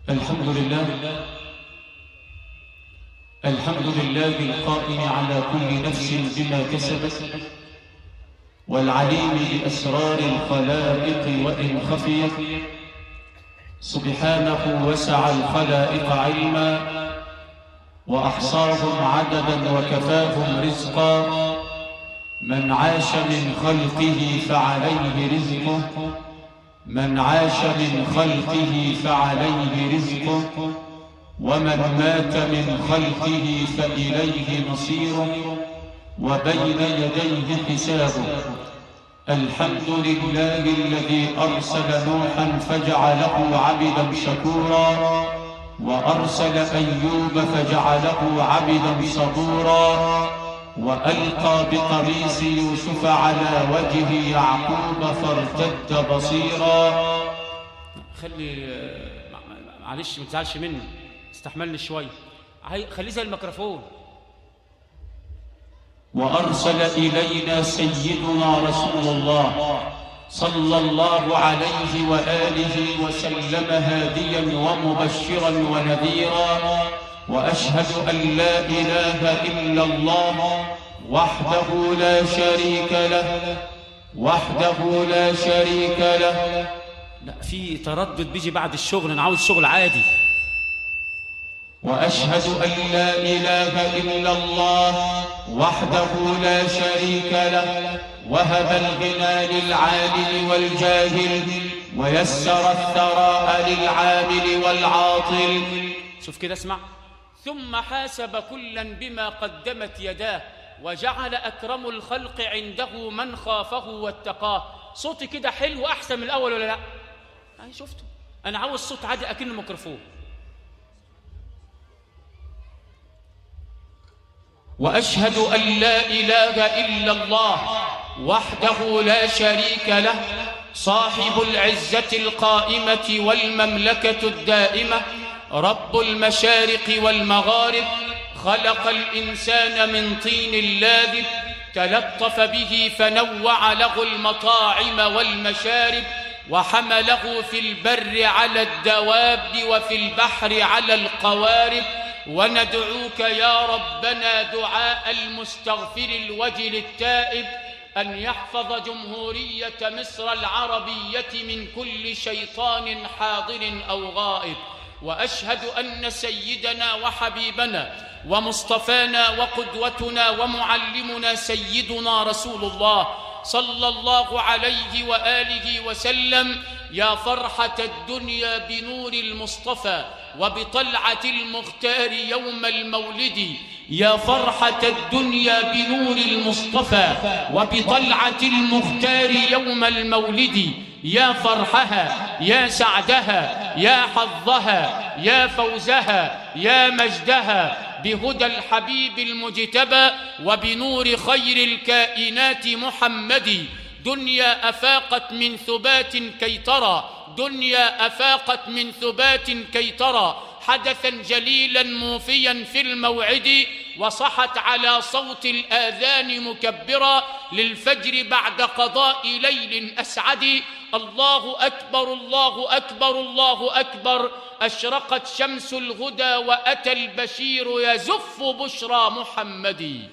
الحمد لله. الحمد لله القائم على كل نفس بما كسبت، والعليم بأسرار الخلائق وإن خفيت. سبحانه وسع الخلائق علما، وأحصاهم عددا وكفاهم رزقا. من عاش من خلقه فعليه رزقه، من عاش من خلقه فعليه رزقه، ومن مات من خلقه فإليه مصيره، وبين يديه حسابه. الحمد لله الذي أرسل نوحا فجعله عبدا شكورا، وأرسل أيوب فجعله عبدا صبورا، وألقى بقميص يوسف على وجه يعقوب فارتد بصيرا. معلش ما تزعلش مني، استحملني شويه، خليه زي الميكروفون. وأرسل إلينا سيدنا رسول الله صلى الله عليه وآله وسلم هاديا ومبشرا ونذيرا. وأشهد أن لا إله إلا الله وحده لا شريك له، وحده لا شريك له. لا، في تردد بيجي بعد الشغل، أنا عاوز شغل عادي. وأشهد أن لا إله إلا الله وحده لا شريك له، وهب الغنى للعالم والجاهل، ويسر الثراء للعامل والعاطل. شوف كده، اسمع. ثم حاسب كلا بما قدمت يداه، وجعل أكرم الخلق عنده من خافه واتقاه. صوتي كده حلو أحسن من الأول ولا لا؟ شفتوا؟ أنا عاوز صوت عادي أكنه ميكروفون. وأشهد أن لا إله إلا الله وحده لا شريك له، صاحب العزة القائمة والمملكة الدائمة، رب المشارق والمغارب. خلق الإنسان من طين لاذب، تلطف به فنوع له المطاعم والمشارب، وحمله في البر على الدواب وفي البحر على القوارب. وندعوك يا ربنا دعاء المستغفر الوجل التائب، أن يحفظ جمهورية مصر العربية من كل شيطان حاضر أو غائب. وأشهد أن سيدنا وحبيبنا ومصطفانا وقدوتنا ومعلمنا سيدنا رسول الله صلى الله عليه وآله وسلم يا فرحة الدنيا بنور المصطفى وبطلعة المختار يوم المولد. يا فرحة الدنيا بنور المصطفى وبطلعة المختار يوم المولد. يا فرحها، يا سعدها، يا حظها، يا فوزها، يا مجدها بهدى الحبيب المجتبى وبنور خير الكائنات محمد. دنيا أفاقت من ثبات كي ترى، دنيا أفاقت من ثبات كي ترى حدثا جليلا موفيا في الموعد، وصحت على صوت الآذان مكبرا للفجر بعد قضاء ليل أسعد. الله أكبر، الله أكبر، الله أكبر. أشرقت شمس الهدى وأتى البشير يزف بشرى محمد.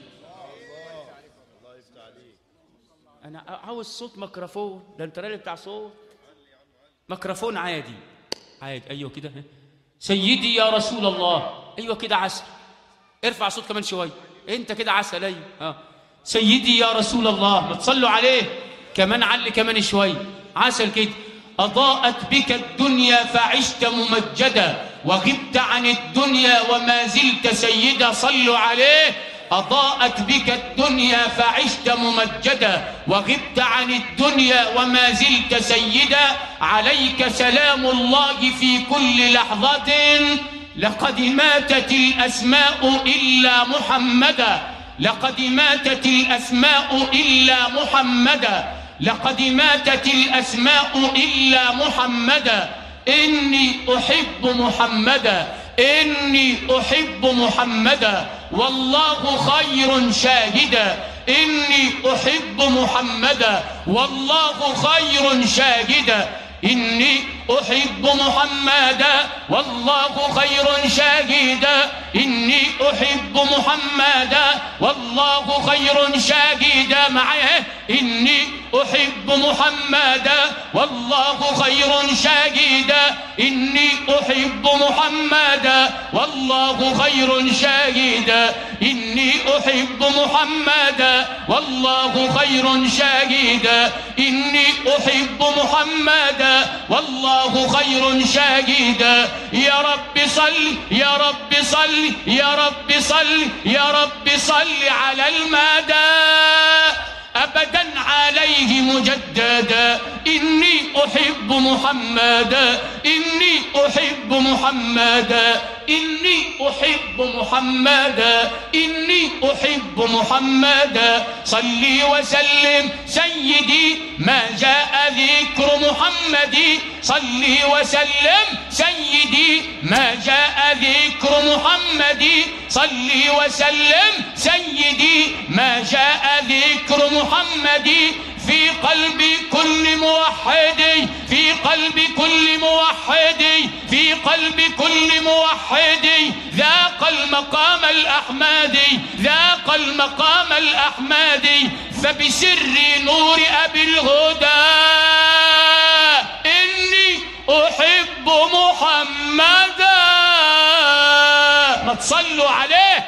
أنا عاوز صوت ميكروفون، ده أنت راجل بتاع صوت. ميكروفون عادي عادي. أيوه كده. سيدي يا رسول الله. أيوه كده عسل. ارفع صوت كمان شوية. أنت كده عسل. أيوه. سيدي يا رسول الله. ما تصلوا عليه كمان، علي كمان شوية. عسل كده. أضاءت بك الدنيا فعشت ممجدا، وغبت عن الدنيا وما زلت سيدا. صلوا عليه. أضاءت بك الدنيا فعشت ممجدا، وغبت عن الدنيا وما زلت سيدا. عليك سلام الله في كل لحظة، لقد ماتت الأسماء إلا محمدا، لقد ماتت الأسماء إلا محمدا، لقد ماتت الأسماء إلا محمدا. إني أحب محمدا، إني أحب محمدا، والله خير شاهدا. إني أحب محمدا والله خير شاهدا. إني أحب محمدا والله خير شاهدا إني أحب محمدا والله خير شاهدا معاه إني أحب محمدا والله خير شاهدا إني أحب محمدا والله خير شاهدا إني أحب محمدا والله خير شاهدا إني أحب محمدا والله خير شاهدا يا رب صل يا رب صل يا رب صل يا رب صل على المدى أبدا عليه مجددا إني أحب محمدا إني أحب محمدا إني أحب محمدا إني أحب محمدا صلي وسلم سيدي ما جاء ذكر محمد صلي وسلم سيدي ما جاء ذكر محمد صلي وسلم سيدي ما جاء ذكر محمد في قلب كل موحد في قلب كل موحد في قلب كل موحد ذاق المقام الأحمدي ذاق المقام الأحمدي فبسر نور أبي الهدى إني أحب محمدا ما تصلوا عليه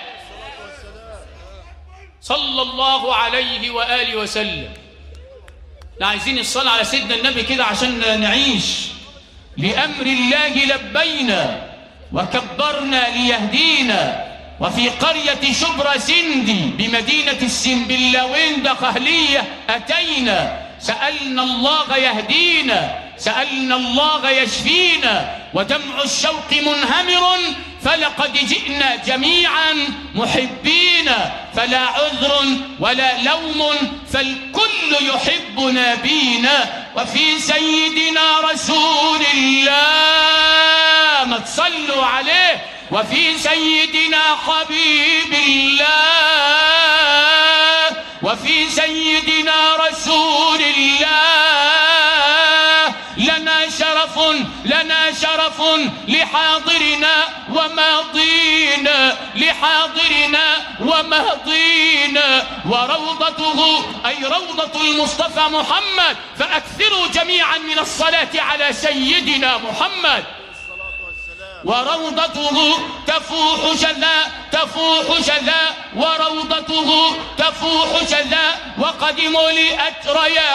صلى الله عليه وآله وسلم. لا عايزين الصلاة على سيدنا النبي كده عشان نعيش لأمر الله لبينا وكبرنا ليهدينا. وفي قرية شبرا سندي بمدينة السنبلاوين دقهلية أتينا سألنا الله يهدينا سألنا الله يشفينا ودمع الشوق منهمر فلقد جئنا جميعا محبين فلا عذر ولا لوم فالكل يحب نبينا وفي سيدنا رسول الله ما تصلوا عليه وفي سيدنا حبيب الله وفي سيدنا رسول الله لنا شرف لحاضرنا وماضينا لحاضرنا وماضينا وروضته أي روضة المصطفى محمد فأكثروا جميعا من الصلاة على سيدنا محمد. وروضته تفوح شذا وروضته تفوح شذا وقد ملئت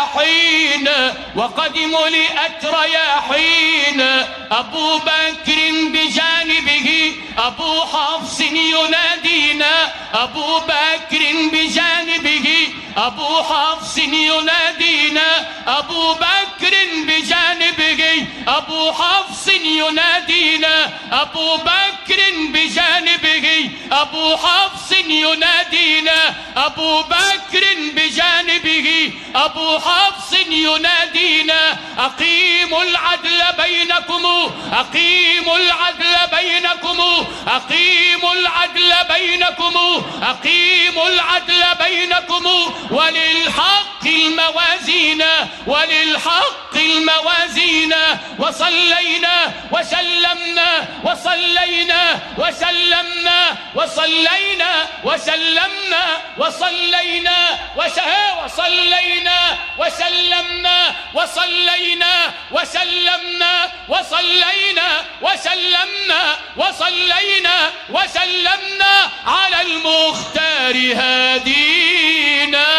رياحين أبو بكر بجانبه أبو حفص ينادينا أبو بكر بجانبه أبو حفص ينادينا أبو بكر بجانبه أبو حفص ينادينا أبو بكر بجانبه أبو حفص ينادينا أبو بكر بجانبه أبو حفص ينادينا أقيموا العدل بينكم أقيموا العدل بينكم أقيموا العدل بينكم أقيموا العدل بينكم وللحق الموازين وللحق الموازين وصلينا وسلمنا وصلينا وسلمنا وصلينا وسلمنا وصلينا وصلينا وسلمنا وصلينا وسلمنا وصلينا وسلمنا وصلينا وسلمنا على المختار هادينا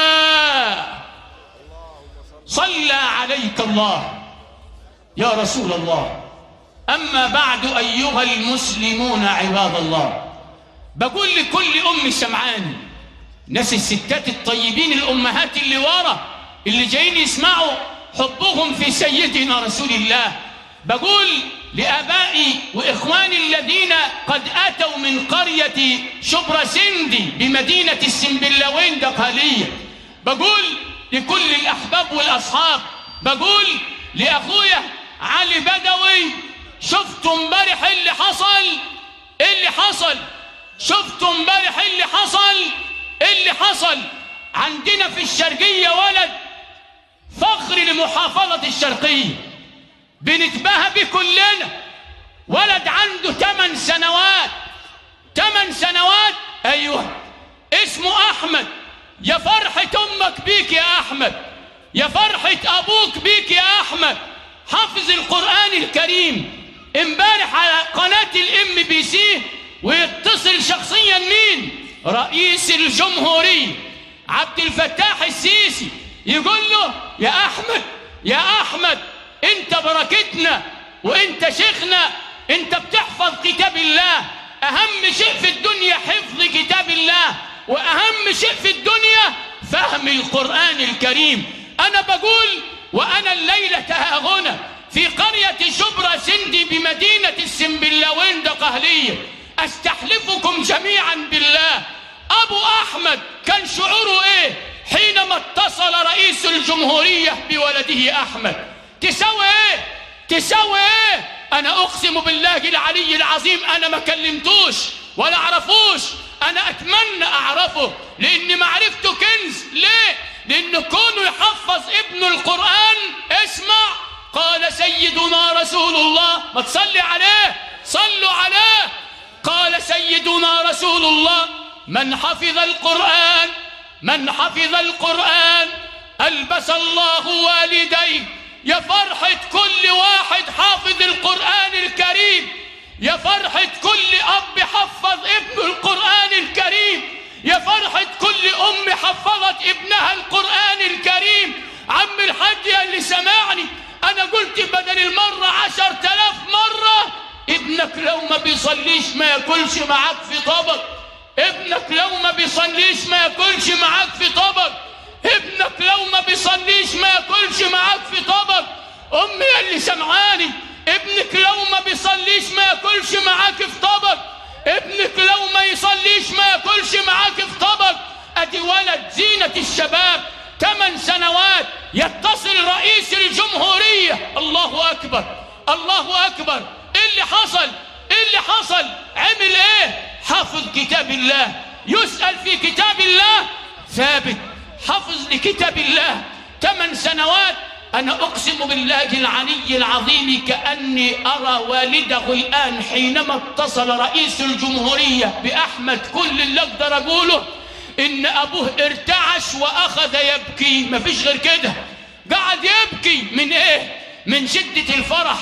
صلى عليك الله يا رسول الله. أما بعد أيها المسلمون عباد الله بقول لكل أم سمعاني ناس الستات الطيبين الأمهات اللي ورا اللي جايين يسمعوا حبهم في سيدنا رسول الله بقول لآبائي وإخواني الذين قد أتوا من قرية شبرا سندي بمدينة السنبلاوين دقهلية بقول لكل الأحباب والأصحاب بقول لأخويا علي بدوي شفتوا امبارح اللي حصل شفتوا امبارح اللي حصل عندنا في الشرقية ولد فخر لمحافظة الشرقية بنتباهى بيه كلنا. ولد عنده 8 سنوات، 8 سنوات، ايوه، اسمه احمد. يا فرحة امك بيك يا احمد، يا فرحة ابوك بيك يا احمد. حافظ القرآن الكريم. امبارح على قناة الMBC ويتصل شخصيا مين؟ رئيس الجمهورية عبد الفتاح السيسي، يقول له يا احمد، يا احمد، انت بركتنا وانت شيخنا، انت بتحفظ كتاب الله. اهم شيء في الدنيا حفظ كتاب الله، واهم شيء في الدنيا فهم القرآن الكريم. انا بقول وانا الليلة ها هنا في قرية شبرا سندي بمدينة السنبلاوين دقهلية، استحلفكم جميعا بالله، ابو احمد كان شعوره ايه حينما اتصل رئيس الجمهورية بولده احمد؟ تساوي ايه؟ تساوي ايه؟ انا اقسم بالله العلي العظيم انا ما كلمتوش ولا اعرفوش، انا اتمنى اعرفه، لان معرفته كنز. ليه؟ لان كونه يحفظ ابنه القرآن. اسمع، قال سيدنا رسول الله، ما تصلي عليه، صلوا عليه. قال سيدنا رسول الله: من حفظ القرآن، من حفظ القرآن ألبس الله والديه. يا فرحة كل واحد حافظ القرآن الكريم، يا فرحة كل أب حفظ ابنه القرآن الكريم، يا فرحة كل أم حفظت ابنها القرآن الكريم. عم الحاج يا اللي سمعني، أنا قلت بدل المرة 10,000 مرة، ابنك لو ما بيصليش ما ياكلش معاك في طبق، ابنك لو ما بيصليش ما ياكلش معاك في طبق، ابنك لو ما بيصليش ما ياكلش معاك في طبق. أمي يا اللي سمعاني، ابنك لو ما بيصليش ما ياكلش معاك في طبق، ابنك لو ما يصليش ما ياكلش معاك في طبق. ادي ولد زينة الشباب 8 سنوات يتصل رئيس الجمهورية. الله اكبر، الله اكبر. ايه اللي حصل؟ ايه اللي حصل؟ عمل ايه؟ حافظ كتاب الله، يسأل في كتاب الله ثابت، حفظ لكتاب الله 8 سنوات. أنا أقسم بالله العلي العظيم كأني أرى والده الآن حينما اتصل رئيس الجمهورية بأحمد. كل اللي أقدر أقوله إن أبوه ارتعش وأخذ يبكي، ما فيش غير كده، قعد يبكي. من إيه؟ من شدة الفرح.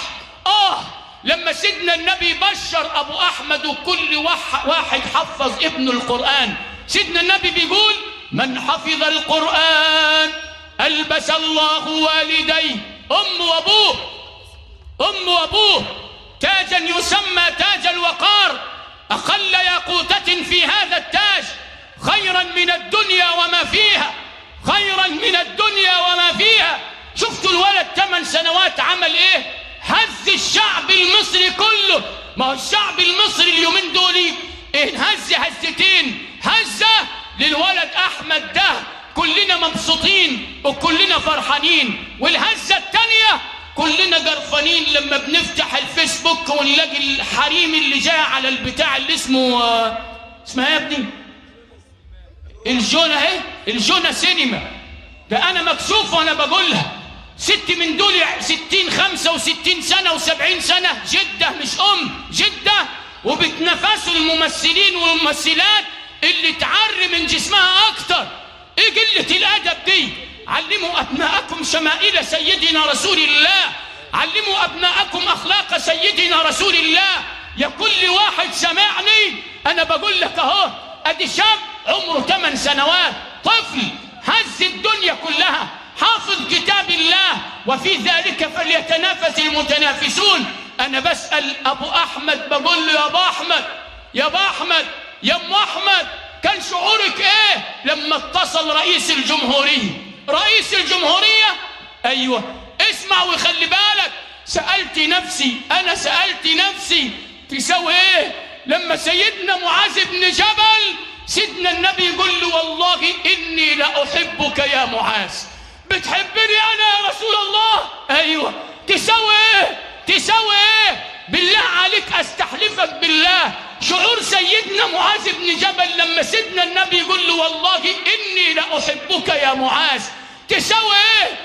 لما سيدنا النبي بشر أبو أحمد وكل واحد حفظ ابنه القرآن، سيدنا النبي بيقول: من حفظ القرآن ألبس الله والديه، أم وأبوه تاجا يسمى تاج الوقار، أقل ياقوتة في هذا التاج خيرا من الدنيا وما فيها، خيرا من الدنيا وما فيها. شفتوا الولد 8 سنوات عمل ايه؟ هز الشعب المصري كله. ما هو الشعب المصري اليومين دول انهز هزتين، هزة للولد أحمد ده كلنا مبسوطين وكلنا فرحانين، والهزة التانية كلنا قرفانين لما بنفتح الفيسبوك ونلاقي الحريم اللي جاء على البتاع اللي اسمها يا ابني الجونة. اهي الجونة سينما. ده انا مكسوف وانا بقولها. ست من دول 60 65 سنة و70 سنة، جدة مش جدة، وبتنافسوا الممثلين والممثلات اللي تعري من جسمها اكتر. ايه قلة الادب دي؟ علموا ابناءكم شمائل سيدنا رسول الله، علموا ابناءكم اخلاق سيدنا رسول الله. يا كل واحد سمعني، انا بقول لك اهو، ادي شاب عمره 8 سنوات، طفل هز الدنيا كلها، حافظ كتاب الله، وفي ذلك فليتنافس المتنافسون. انا بسأل ابو احمد، بقول له يا ابو احمد، يا ابو احمد، يا ام احمد، كان شعورك ايه لما اتصل رئيس الجمهورية؟ رئيس الجمهورية، ايوه، اسمع وخلي بالك. سألت نفسي، انا سألت نفسي تساوي ايه لما سيدنا معاذ بن جبل سيدنا النبي يقول له: والله اني لأحبك يا معاذ. بتحبني انا يا رسول الله؟ ايوه. تساوي ايه؟ تساوي ايه؟ بالله عليك استحلفك بالله، شعور سيدنا معاذ بن جبل لما سيدنا النبي يقول له: والله اني لأحبك يا معاذ، تساوي ايه؟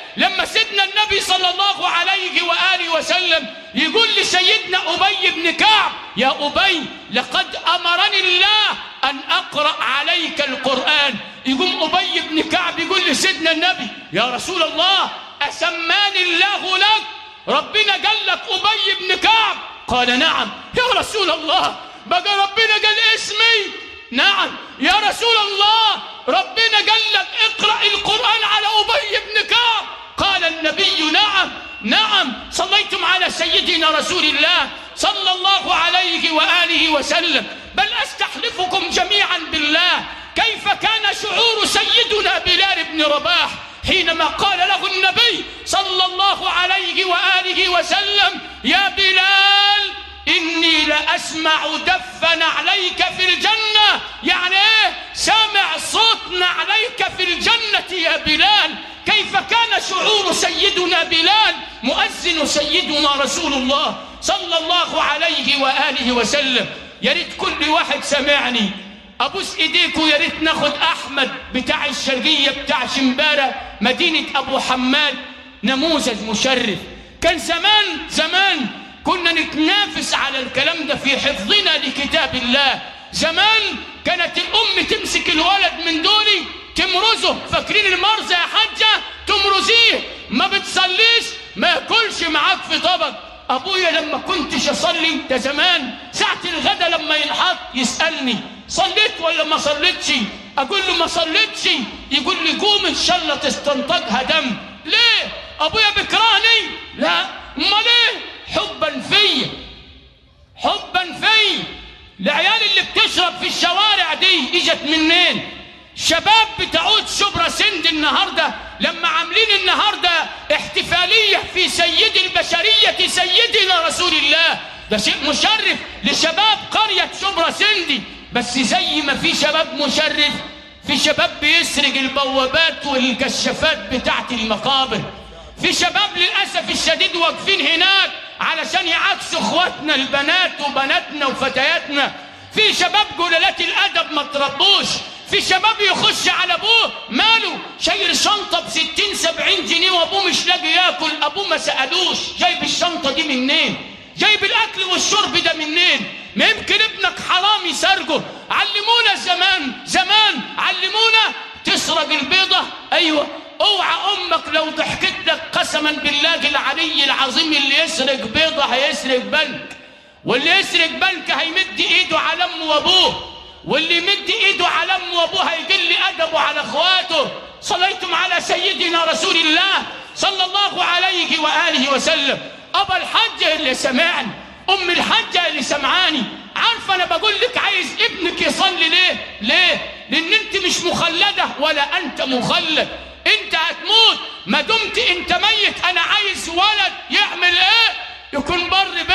لما سيدنا النبي صلى الله عليه وآله وسلم يقول لسيدنا أبي بن كعب: يا أبي لقد أمرني الله أن أقرأ عليك القرآن. يقوم أبي بن كعب يقول لسيدنا النبي: يا رسول الله أسماني الله لك؟ ربنا قال لك أبي بن كعب؟ قال: نعم يا رسول الله. بقى ربنا قال اسمي؟ نعم يا رسول الله. ربنا قال لك اقرأ القرآن على أبي بن كعب؟ قال النبي: نعم نعم. صليتم على سيدنا رسول الله صلى الله عليه وآله وسلم. بل أستحلفكم جميعا بالله كيف كان شعور سيدنا بلال بن رباح حينما قال له النبي صلى الله عليه وآله وسلم: يا بلال إني لأسمع دف نعليك في الجنة. يعني إيه؟ سامع صوت نعليك في الجنة يا بلال. كيف كان شعور سيدنا بلال مؤذن سيدنا رسول الله صلى الله عليه وآله وسلم. يا ريت كل واحد سمعني أبوس إيديكم، يا ريت ناخد أحمد بتاع الشرقية بتاع شمبارة مدينة أبو حماد نموذج مشرف. كان زمان كنا نتنافس على الكلام ده في حفظنا لكتاب الله. زمان كانت الأم تمسك الولد من دولي تمرزه، فاكرين المرزة يا حاجة؟ تمرزيه، ما بتصليش ما ياكلش معاك في طبق. أبويا لما كنتش أصلي ده زمان ساعة الغدا لما ينحط يسألني: صليت ولا ما صليتش؟ أقول له: ما صليتش. يقول لي: قوم إن شاء الله تستنطقها دم. ليه؟ أبويا بيكرهني؟ لا، أمال إيه؟ حبا فيا. العيال اللي بتشرب في الشوارع دي اجت منين؟ شباب بتعود شبرا سند النهارده لما عاملين النهارده احتفاليه في سيد البشريه سيدنا رسول الله. ده شيء مشرف لشباب قريه شبرا سندي. بس زي ما في شباب مشرف، في شباب بيسرق البوابات والكشافات بتاعت المقابر. في شباب للاسف الشديد واقفين هناك علشان يعكسوا اخواتنا البنات وبناتنا وفتياتنا. في شباب جلالات الادب ما تربوش. في شباب يخش على ابوه ماله شايل شنطه ب60 70 جنيه وابوه مش لاقي ياكل. ابوه ما سالوش جايب الشنطه دي منين، جايب الاكل والشرب ده منين. ما يمكن ابنك حرامي سرقه. علمونا زمان علمونا تسرق البيضه. ايوه، اوعى امك لو ضحكت لك قسما بالله العلي العظيم اللي يسرق بيضه هيسرق بنك، واللي يسرق بنك هيمد ايده على امه وابوه، واللي يمد ايده على امه وابوه هيقل ادبه على اخواته. صليتم على سيدنا رسول الله صلى الله عليه واله وسلم. ابا الحجه اللي سمعني، ام الحجه اللي سمعاني، عارفه انا بقول لك عايز ابنك يصلي ليه؟ لان انت مش مخلده ولا انت مخلد. انت هتموت ما دمت انت ميت. انا عايز ولد يعمل ايه؟ يكون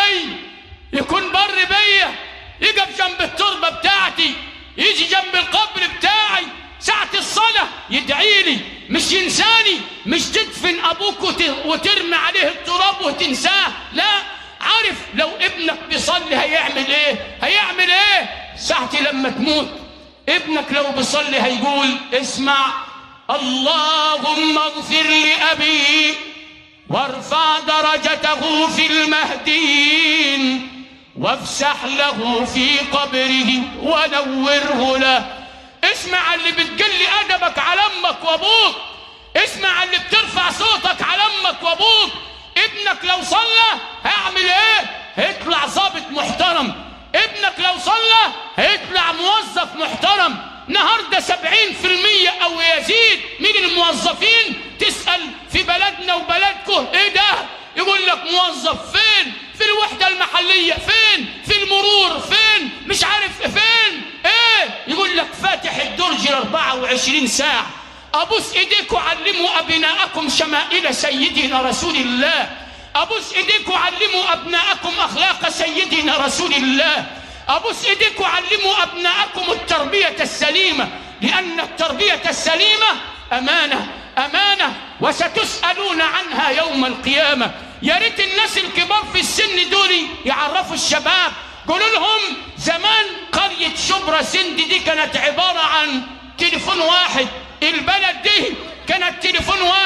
بر بيا، يقف جنب التربه بتاعتي، يجي جنب القبر بتاعي ساعه الصلاه يدعي لي، مش ينساني، مش تدفن ابوك وترمي عليه التراب وتنساه. لا، عارف لو ابنك بيصلي هيعمل ايه ساعه لما تموت؟ ابنك لو بيصلي هيقول: اسمع، اللهم اغفر لأبي وارفع درجته في المهديين وافسح له في قبره ونوره له. اسمع اللي بتقل أدبك على أمك وأبوك، اسمع اللي بترفع صوتك على أمك وأبوك. ابنك لو صلى هيعمل ايه؟ هيطلع ضابط محترم. ابنك لو صلى هيطلع موظف محترم. النهارده 70% او يزيد من الموظفين تسأل في بلدنا وبلدكم ايه ده؟ يقول لك موظف فين؟ في الوحدة المحلية فين؟ في المرور فين؟ مش عارف فين؟ ايه؟ يقول لك فاتح الدرج 24 ساعة. ابوس ايديكم علموا ابناءكم شمائل سيدنا رسول الله. ابوس ايديكم علموا ابناءكم اخلاق سيدنا رسول الله. ابوس ايديكم علموا ابناءكم التربيه السليمه، لان التربيه السليمه امانه وستسالون عنها يوم القيامه. يا ريت الناس الكبار في السن دول يعرفوا الشباب، قولوا لهم زمان قريه شبرا سند دي كانت عباره عن تليفون واحد. البلد دي كانت تليفون واحد.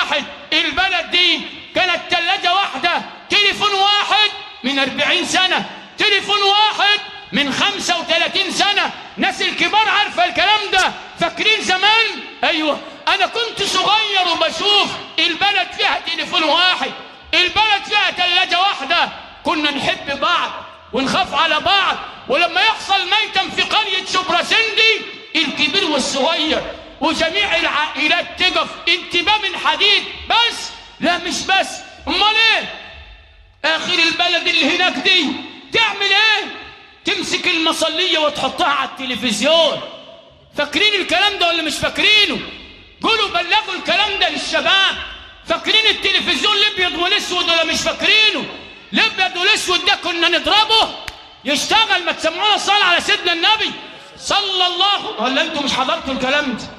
البلد دي كانت ثلاجة واحدة، تليفون واحد من 40 سنة، تليفون واحد من 35 سنة. ناس الكبار عارفة الكلام ده، فاكرين زمان؟ أيوة، أنا كنت صغير وبشوف البلد فيها تليفون واحد، البلد فيها ثلاجة واحدة. كنا نحب بعض ونخاف على بعض، ولما يحصل ميتم في قرية شبرا-سندي الكبير والصغير وجميع العائلات تقف انتباه من حديد. بس لا مش بس، امال ايه؟ اخر البلد اللي هناك دي تعمل ايه؟ تمسك المصلية وتحطها على التلفزيون. فاكرين الكلام ده ولا مش فاكرينه؟ قولوا بلغوا الكلام ده للشباب. فاكرين التلفزيون الابيض والاسود ولا مش فاكرينه؟ الابيض والاسود ده كنا نضربه يشتغل. ما تسمعونا الصلاة على سيدنا النبي صلى الله. ولا انتوا مش حضرتوا الكلام ده؟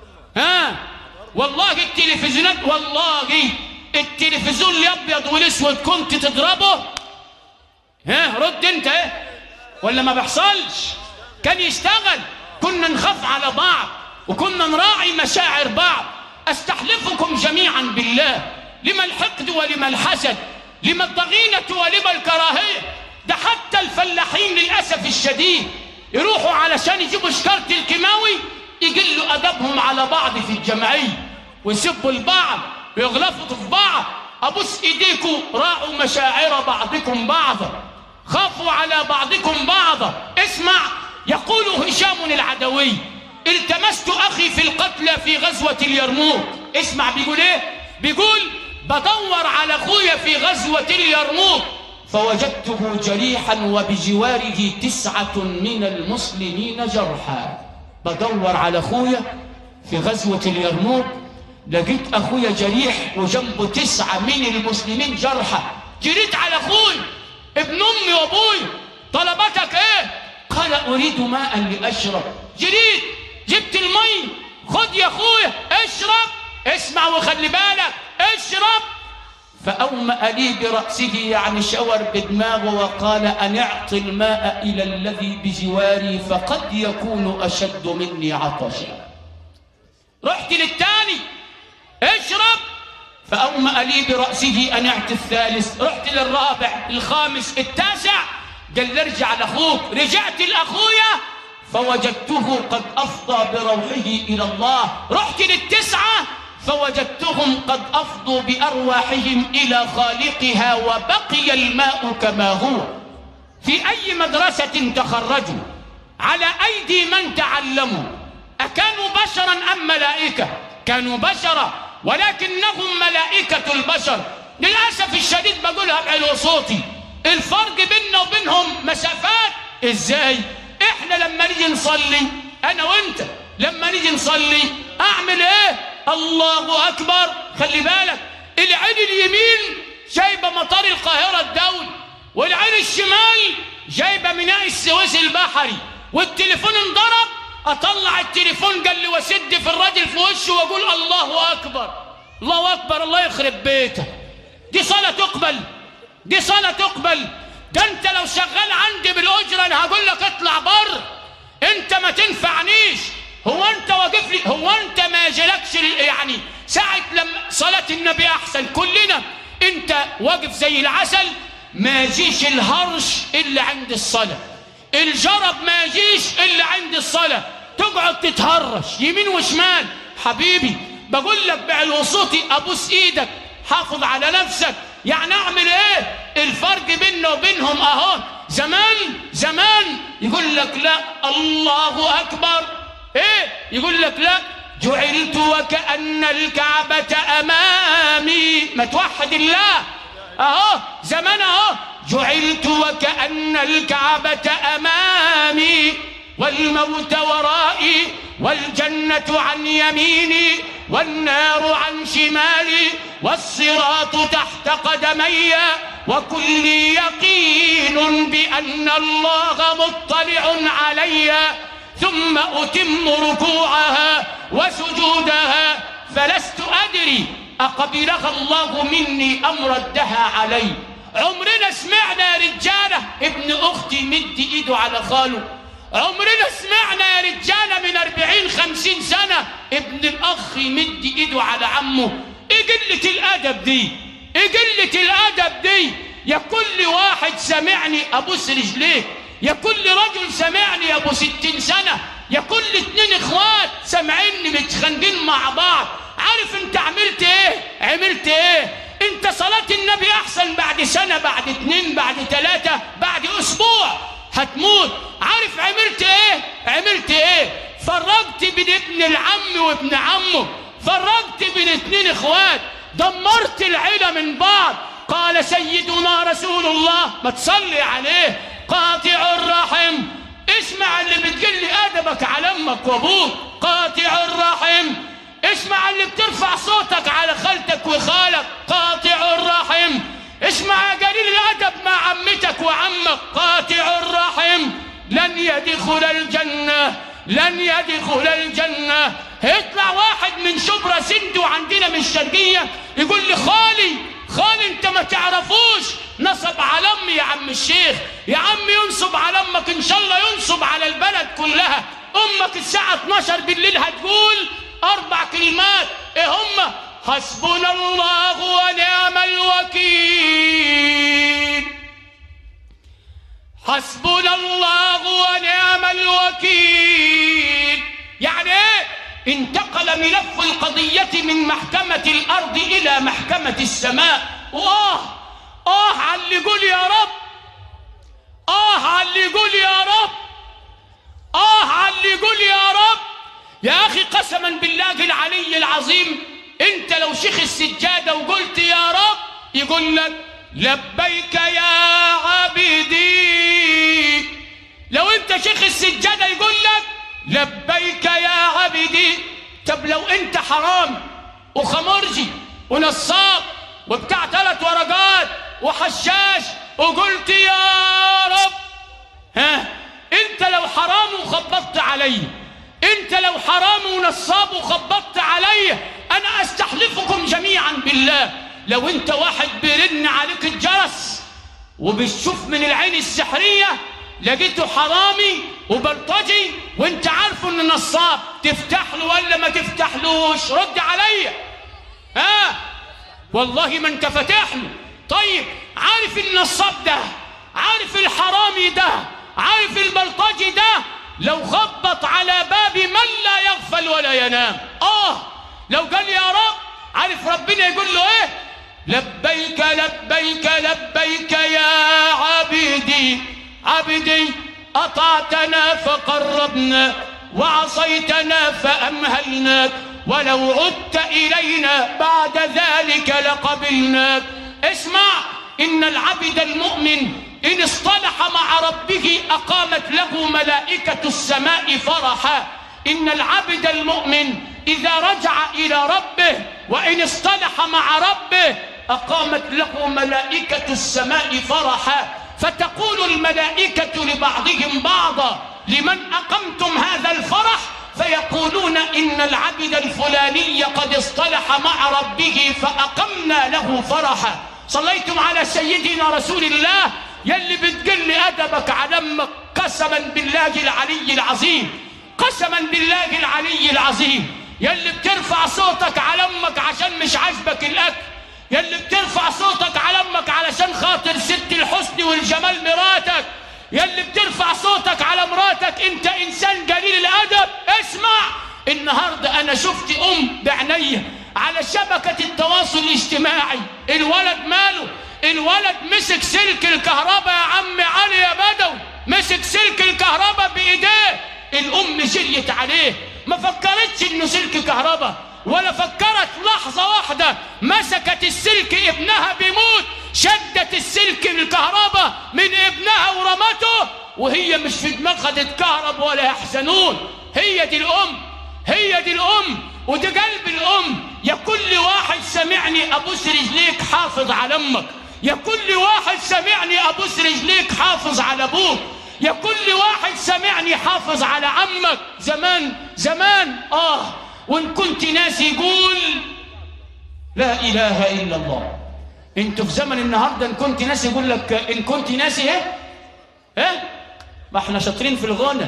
والله التلفزيونات، والله التلفزيون الابيض والاسود كنت تضربه. رد انت ايه؟ ولا ما بيحصلش؟ كان يشتغل. كنا نخاف على بعض وكنا نراعي مشاعر بعض. استحلفكم جميعا بالله، لما الحقد ولما الحسد، لما الضغينة ولما الكراهية. ده حتى الفلاحين للأسف الشديد يروحوا علشان يجيبوا شكارة الكيماوي يقلوا أدبهم على بعض في الجمعية ويسبوا البعض ويغلفوا في بعض. أبوس إيديكم، راعوا مشاعر بعضكم بعضا، خافوا على بعضكم بعضا. اسمع، يقول هشام العدوي: التمست أخي في القتلى في غزوة اليرموك. اسمع بيقول إيه؟ بيقول: بدور على أخويا في غزوة اليرموك فوجدته جريحا وبجواره 9 من المسلمين جرحى. بدور على أخويا في غزوة اليرموك، لقيت أخويا جريح وجنبه 9 من المسلمين جرحى. جريت على أخويا ابن أمي وأبوي، طلبتك إيه؟ قال: أريد ماء لأشرب. جريت جبت المي، خد يا أخويا اشرب. اسمع وخلي بالك، اشرب. فأومأ لي برأسه، يعني شاور بدماغه، وقال: أن أعط الماء إلى الذي بجواري فقد يكون أشد مني عطشا. رحت للثاني: اشرب. فأومأ لي برأسه أن أعط الثالث. رحت للرابع، الخامس، التاسع. قال لي: ارجع لأخوك. رجعت لأخويا فوجدته قد أفضى بروحه إلى الله. رحت للتسعة فوجدتهم قد أفضوا بأرواحهم إلى خالقها وبقي الماء كما هو. في أي مدرسة تخرجوا على أيدي من تعلموا؟ أكانوا بشرا أم ملائكة؟ كانوا بشرا، ولكنهم ملائكة البشر. للأسف الشديد بقولها بعلو صوتي، الفرق بيننا وبينهم مسافات. إزاي؟ إحنا لما نيجي نصلي، أنا وإنت لما نيجي نصلي أعمل إيه؟ الله أكبر. خلي بالك، العين اليمين جايبة مطار القاهرة الدولي، والعين الشمال جايبة ميناء السويس البحري، والتليفون انضرب، أطلع التليفون قال لي وسد في الراجل في وشه وأقول الله أكبر، الله أكبر، الله يخرب بيته. دي صلاة تقبل؟ دي صلاة تقبل؟ ده أنت لو شغال عندي بالأجرة أنا هقول لك اطلع بره، أنت ما تنفعنيش. هو أنت واقف لي؟ هو أنت ما جالكش يعني ساعة لما صلاة النبي أحسن كلنا؟ أنت واقف زي العسل، ما يجيش الهرش إلا عند الصلاة، الجرب ما يجيش إلا عند الصلاة، تقعد تتهرش يمين وشمال. حبيبي بقول لك بعلو صوتي، أبوس إيدك، حافظ على نفسك. يعني أعمل إيه؟ الفرق بيننا وبينهم أهو. زمان يقول لك لا الله أكبر، إيه؟ يقول لك لا جعلت وكأن الكعبة أمامي. ما توحد الله أهو. زمان أهو جعلت وكأن الكعبة أمامي، والموت ورائي، والجنة عن يميني، والنار عن شمالي، والصراط تحت قدمي، وكل يقين بأن الله مطلع علي. ثم أتم ركوعها وسجودها، فلست أدري أقبلها الله مني أم ردها علي. عمرنا سمعنا يا رجالة ابن أختي مد إيده على خاله؟ عمرنا سمعنا يا رجالة من 40-50 سنة ابن الأخ يمد إيده على عمه؟ ايه قلة الادب دي؟ ايه قلة الادب دي؟ يا كل واحد سمعني ابوس رجليك، يا كل رجل سمعني ابو 60 سنة، يا كل 2 اخوات سامعيني متخانقين مع بعض. عارف انت عملت ايه؟ عملت ايه؟ انت صلاة النبي احسن بعد سنة، بعد 2، بعد 3، بعد اسبوع هتموت. عارف عملت ايه؟ عملت ايه؟ فرقت بين ابن العم وابن عمه، فرقت بين 2 اخوات، دمرت العيلة من بعض. قال سيدنا رسول الله، ما تصلي عليه، قاطع الرحم. اسمع اللي بتقل ادبك على امك وابوك، قاطع الرحم. اسمع اللي بترفع صوتك على خالتك وخالك، قاطع الرحم. اسمع يا قليل الادب مع عمتك وعمك، قاطع الرحم. لن يدخل الجنة، لن يدخل الجنة. هيطلع واحد من شبرا سند وعندنا من الشرقية يقول لي خالي انت ما تعرفوش، نصب على امي يا عم الشيخ. يا عم ينصب على امك ان شاء الله ينصب على البلد كلها. امك الساعة 12 بالليل هتقول 4 كلمات، ايه هما؟ حسبنا الله ونعم الوكيل، حسبنا الله ونعم الوكيل. يعني ايه؟ انتقل ملف القضية من محكمة الأرض إلى محكمة السماء. على اللي يقول يا رب، على اللي يقول يا رب، على اللي يقول يا رب. يا أخي قسما بالله العلي العظيم، أنت لو شيخ السجادة وقلت يا رب يقول لك لبيك يا عبدي. لو أنت شيخ السجادة يقول لك لبيك يا عبدي. طب لو أنت حرام وخمرجي ونصاب وبتاع 3 ورقات وحشاش وقلت يا رب، أنت لو حرام وخبطت علي، انت لو حرام ونصاب وخبطت عليا، انا استحلفكم جميعا بالله لو انت واحد بيرن عليك الجرس وبتشوف من العين السحرية لقيته حرامي وبلطجي وانت عارفه انه نصاب، تفتح له ولا ما تفتحلوش؟ رد عليا. والله ما انت فاتح له. طيب عارف النصاب ده، عارف الحرامي ده، عارف البلطجي ده، لو خبط على باب من لا يغفل ولا ينام، لو قال يا رب، عارف ربنا يقول له ايه؟ لبيك لبيك لبيك يا عبدي، عبدي أطعتنا فقربنا وعصيتنا فأمهلناك، ولو عدت إلينا بعد ذلك لقبلناك. اسمع، إن العبد المؤمن إن اصطلح مع ربه أقامت له ملائكة السماء فرحا. إن العبد المؤمن إذا رجع إلى ربه وإن اصطلح مع ربه أقامت له ملائكة السماء فرحا، فتقول الملائكة لبعضهم بعضا لمن أقمتم هذا الفرح؟ فيقولون إن العبد الفلاني قد اصطلح مع ربه فأقمنا له فرحا. صليتم على سيدنا رسول الله. يلي بتقل أدبك على أمك، قسما بالله العلي العظيم، قسما بالله العلي العظيم. يلي بترفع صوتك على أمك عشان مش عاجبك الأكل، يلي بترفع صوتك على أمك علشان خاطر ست الحسن والجمال مراتك، يلي بترفع صوتك على مراتك انت انسان قليل الادب. اسمع، النهارده انا شفت بعينيا على شبكه التواصل الاجتماعي، الولد ماله؟ الولد مسك سلك الكهرباء يا عم علي يا بدوي، مسك سلك الكهرباء بايديه، الام جريت عليه، ما فكرتش انه سلك كهرباء، ولا فكرت لحظه واحده، مسكت السلك ابنها بيموت، شدت السلك الكهرباء من ابنها ورمته، وهي مش في دماغها تتكهرب ولا يحزنون. هي دي الام، هي دي الام، وده قلب الام. يا كل واحد سمعني ابوس رجليك حافظ على امك، يا كل واحد سمعني ابوس رجليك حافظ على ابوك، يا كل واحد سمعني حافظ على عمك. زمان وان كنت ناسي قول لا اله الا الله. انتوا في زمن النهارده ان كنت ناسي يقول لك ان كنت ناسي ايه؟ ما احنا شاطرين في الغنى.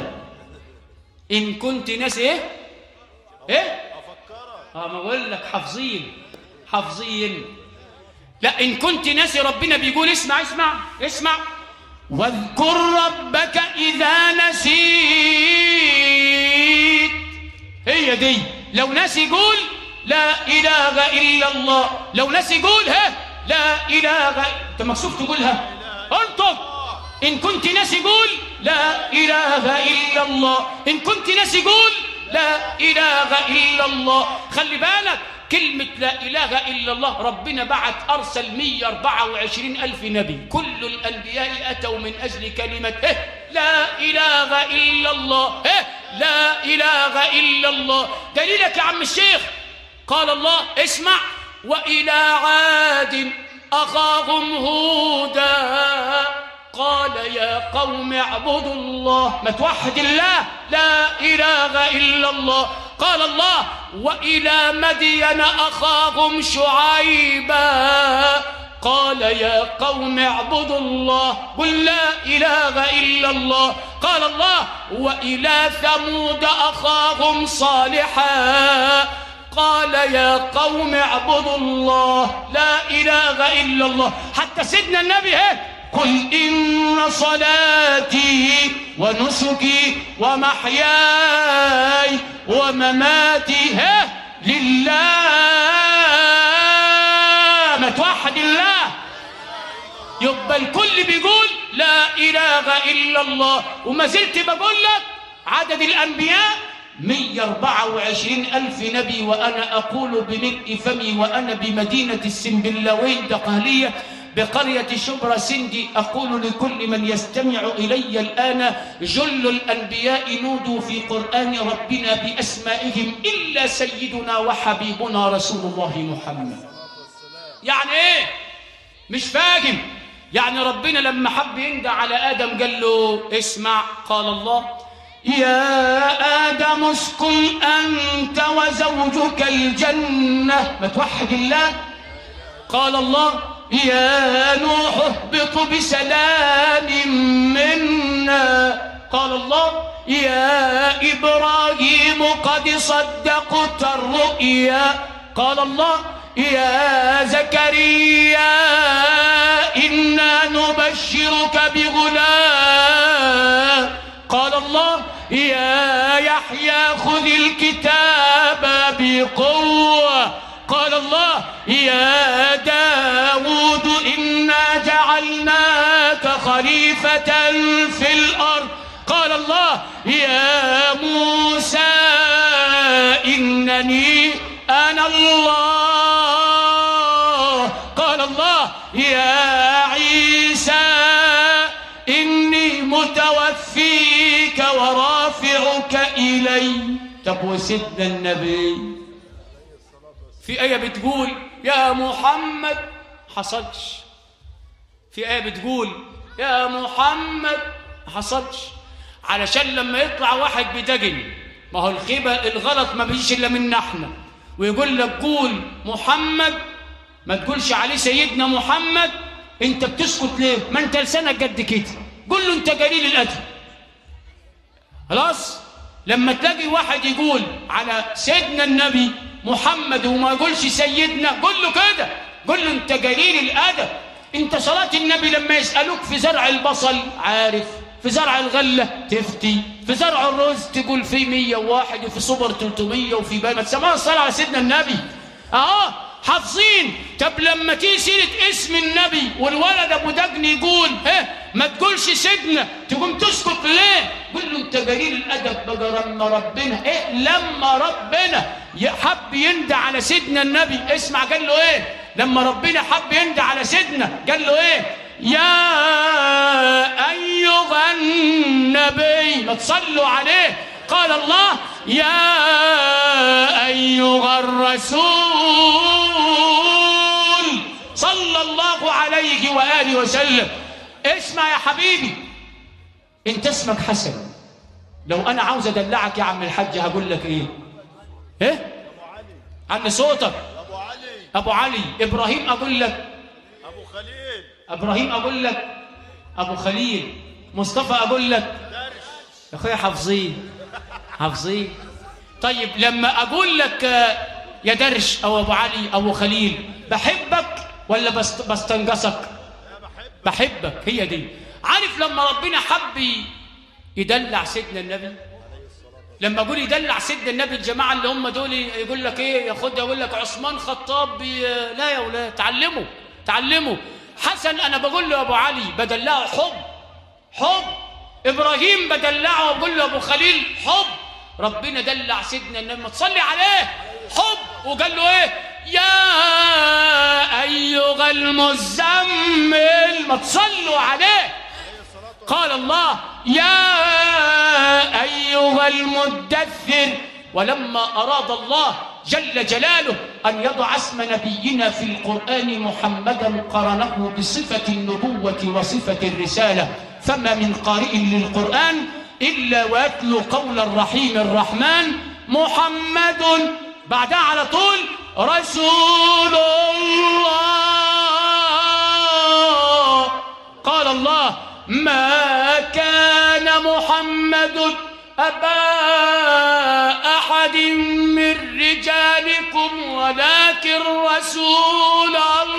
ان كنت ناسي ايه؟ افكرك. ما اقول لك حافظين. لا، إن كنت ناسي ربنا بيقول اسمع اسمع اسمع، واذكر ربك إذا نسيت. هي دي. لو ناسي قول لا إله إلا الله. لو ناسي قول لا إله. أنت مكسوف تقولها، انطق. إن كنت ناسي قول لا إله إلا الله. إن كنت ناسي قول لا إله إلا الله. خلي بالك، كلمة لا إله إلا الله ربنا بعت أرسل 124,000 نبي، كل الأنبياء أتوا من أجل كلمة لا إله إلا الله. لا إله إلا الله. دليلك يا عم الشيخ، قال الله اسمع، وإلى عاد أخاهم هودا قال يا قوم اعبدوا الله. ما توحد الله، لا إله إلا الله. قال الله وإلى مدين أخاهم شعيبا قال يا قوم اعبدوا الله. قل لا إله إلا الله. قال الله وإلى ثمود أخاهم صالحا قال يا قوم اعبدوا الله. لا إله إلا الله. حتى سيدنا النبي قل إن صلاتي ونسكي ومحياي ومماتي لله. ما توحد الله، يبقى الكل بيقول لا إله إلا الله. وما زلت بقول لك عدد الأنبياء 124,000 نبي، وأنا أقول بملء فمي وأنا بمدينة السنبلاوين دقهلية بقرية شبرا سندي، أقول لكل من يستمع إلي الآن جل الأنبياء نودوا في قرآن ربنا بأسمائهم إلا سيدنا وحبيبنا رسول الله محمد. يعني إيه؟ مش فاهم. يعني ربنا لما حب يندى على آدم قال له اسمع، قال الله يا آدم اسكن أنت وزوجك الجنة. ما توحد الله. قال الله يا نوح اهبط بسلام منا. قال الله يا إبراهيم قد صدقت الرؤيا. قال الله يا زكريا إنا نبشرك بغلام. قال الله يا يحيى خذ الكتاب بقوة. قال الله يا داود إنا جعلناك خليفة في الأرض. قال الله يا موسى إنني أنا الله. قال الله يا عيسى إني متوفيك ورافعك إلي. طب وسيدنا النبي في آية بتقول يا محمد، حصلش. في آية بتقول يا محمد، حصلش. علشان لما يطلع واحد بدجن، ما هو الغيبة الغلط ما بيجيش إلا منا احنا، ويقول لك قول محمد، ما تقولش عليه سيدنا محمد. انت بتسكت ليه؟ ما انت لسانك قد كده. قول له انت قليل الأدب. خلاص؟ لما تلاقي واحد يقول على سيدنا النبي محمد وما يقولش سيدنا، قل له كده، قل له انت قليل الادب. انت صلاة النبي لما يسألوك في زرع البصل عارف، في زرع الغلة تفتي، في زرع الرز تقول في 101 وفي صبر 300 وفي ما تسمعوا الصلاة على سيدنا النبي. حافظين. طب لما تيجي سيرة اسم النبي والولد ابو دجن يقول ما تقولش سيدنا، تقوم تسكت ليه؟ قول له انت قليل الادب بقى. لما ربنا لما ربنا حب يندى على سيدنا النبي، اسمع قال له ايه؟ لما ربنا حب يندى على سيدنا قال له ايه؟ يا ايها النبي، ما تصلوا عليه. قال الله يا أيها الرسول صلى الله عليه وآله وسلم. اسمع يا حبيبي، انت اسمك حسن، لو أنا عاوز أدلعك يا عم الحاج هقول لك إيه؟ عن صوتك. أبو علي. إبراهيم أقول لك أبو خليل. إبراهيم أقول لك أبو خليل. مصطفى أقول لك يا أخويا حافظين. طيب لما أقول لك يا درش أو أبو علي أو خليل، بحبك ولا بستنقصك؟ بحبك. هي دي. عارف لما ربنا حب يدلع سيدنا النبي، لما اقول يدلع سيدنا النبي، الجماعه اللي هم دول يقول لك ايه، ياخدها يقول لك عثمان خطاب لا يا ولاد، تعلموا. حسن انا بقول له ابو علي بدلعه حب. ابراهيم بدلعه وبقول له ابو خليل حب. ربنا دلع سيدنا النبي، ما تصلي عليه، حب. وقال له ايه؟ يا ايها المزمل، ما تصلوا عليه. قال الله يا أيها المدثر. ولما أراد الله جل جلاله أن يضع اسم نبينا في القرآن محمدا قرنه بصفة النبوة وصفة الرسالة، فما من قارئ للقرآن إلا ويتلو قول الرحيم الرحمن محمد، بعدها على طول رسول الله. قال الله ما كان محمد أبا أحد من رجالكم ولكن رسول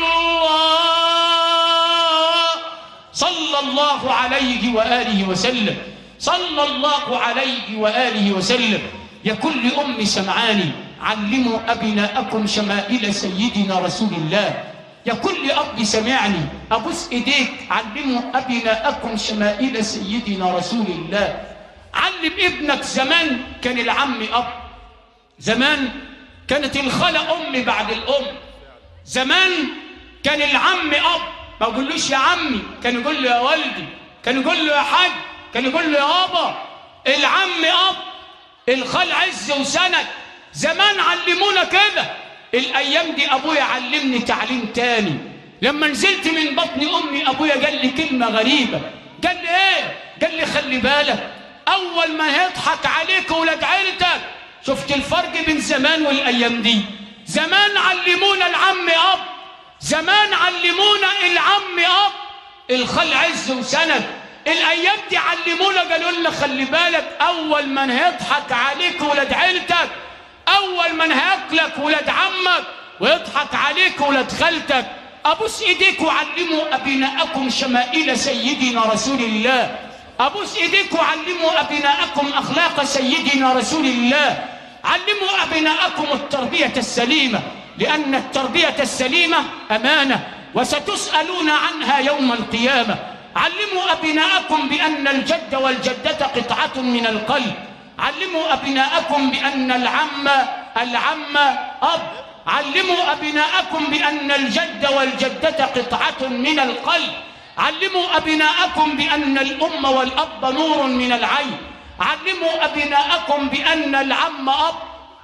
الله صلى الله عليه وآله وسلم، صلى الله عليه وآله وسلم. يا كل أم سمعاني علموا أبناءكم شمائل سيدنا رسول الله. يا كل أب سمعني أبوس إيديك علموا أبناءكم شمائل سيدنا رسول الله. علم ابنك. زمان كان العم أب، زمان كانت الخالة أم بعد الأم، زمان كان العم أب، ما يقولوش يا عمي، كان يقول له يا والدي، كان يقول له يا حاج، كان يقول له يا أبا. العم أب، الخال عز وسند. زمان علمونا كده. الأيام دي أبويا علمني تعليم تاني. لما نزلت من بطن أمي أبويا قال لي كلمة غريبة. قال لي إيه؟ قال لي خلي بالك أول ما يضحك عليك ولاد عيلتك. شفت الفرق بين زمان والأيام دي؟ زمان علمونا العم أب، زمان علمونا العم أب، الخال عز وسند. الأيام دي علمونا قالوا لنا خلي بالك أول ما يضحك عليك ولاد عيلتك، أول من هياكلك ولاد عمك ويضحك عليك ولاد خالتك. أبوس إيديك وعلموا أبناءكم شمائل سيدنا رسول الله. أبوس إيديك وعلموا أبناءكم أخلاق سيدنا رسول الله. علموا أبناءكم التربية السليمة، لأن التربية السليمة أمانة وستسألون عنها يوم القيامة. علموا أبناءكم بأن الجد والجدة قطعة من القلب. علموا أبناءكم بأن العم أب. علموا أبناءكم بأن الجد والجدة قطعة من القلب. علموا أبناءكم بأن الأم والأب نور من العين. علموا أبناءكم بأن العم أب.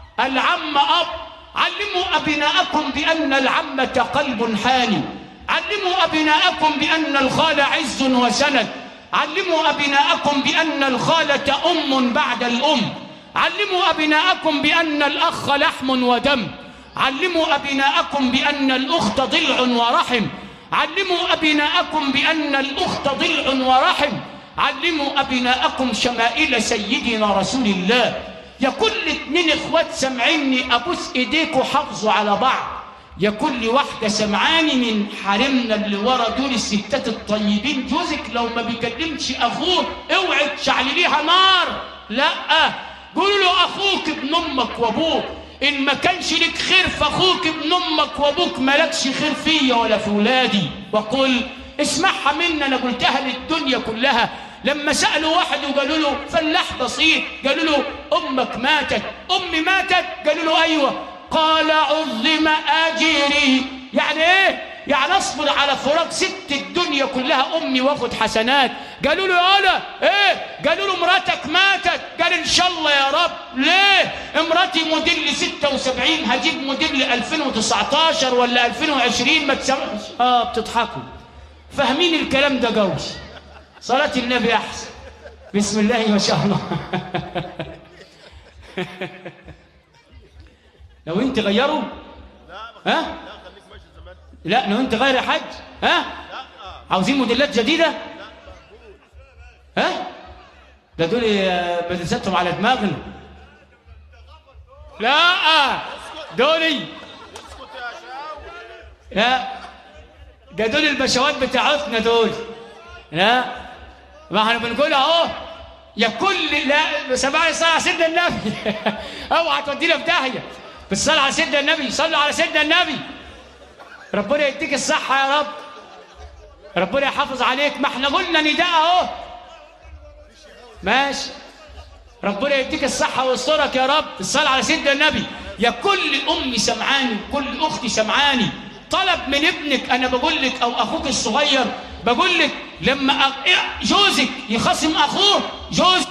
علموا أبناءكم بأن العمة قلب حاني. علموا أبناءكم بأن الخال عز وسند. علموا أبناءكم بأن الخالة أم بعد الأم. علموا أبناءكم بأن الأخ لحم ودم. علموا أبناءكم بأن الأخت ضلع ورحم. علموا أبناءكم بأن الأخت ضلع ورحم. علموا أبناءكم شمائل سيدنا رسول الله. يا كل 2 إخوات سمعيني أبوس إيديكوا حافظوا على بعض. يا كل واحدة سمعاني من حرمنا اللي ورا دول الستات الطيبين، جوزك لو ما بيكلمش أخوه اوعي تشعلليها نار، لا، قولوا له أخوك ابن أمك وأبوك، إن ما كانش لك خير فأخوك ابن أمك وأبوك مالكش خير فيا ولا في ولادي. وقل اسمعها مني، أنا قلتها للدنيا كلها. لما سألوا واحد وقالوا له فلاح بسيط، قالوا له أمك ماتت، أمي ماتت، قالوا له أيوة، قال عظم أجري. يعني إيه؟ يعني أصبر على فراق ست الدنيا كلها أمي واخد حسنات. قالوا له يالا إيه؟ قالوا له مراتك ماتت. قال إن شاء الله يا رب. ليه؟ مراتي موديل 76، هجيب موديل 2019 ولا 2020 ما تسمعش. بتضحكوا، فاهمين الكلام ده جوش. صلاة النبي أحسن. بسم الله ما شاء الله. لو انت غيروا ها؟ خليك ماشي زمان. لا لو انت غير يا حاج ها؟ عاوزين موديلات جديدة ها؟ ده دول بدلساتهم على دماغنا. لا دولي لا، ده دول البشوات بتاعتنا دول. لا ما احنا بنقول اهو يا كل لا سمعني الصلاة على سيدنا النبي. اوعى تودينا في داهية بالصلاة على سيدنا النبي. صلوا على سيدنا النبي. ربنا يديك الصحة يا رب، ربنا يحافظ عليك. ما احنا قلنا نداء اهو ماشي. ربنا يديك الصحة ويسترك يا رب. الصلاة على سيدنا النبي. يا كل أمي سمعاني وكل أختي سمعاني، طلب من ابنك، أنا بقول لك أو أخوك الصغير بقول لك، لما جوزك يخصم أخوه جوز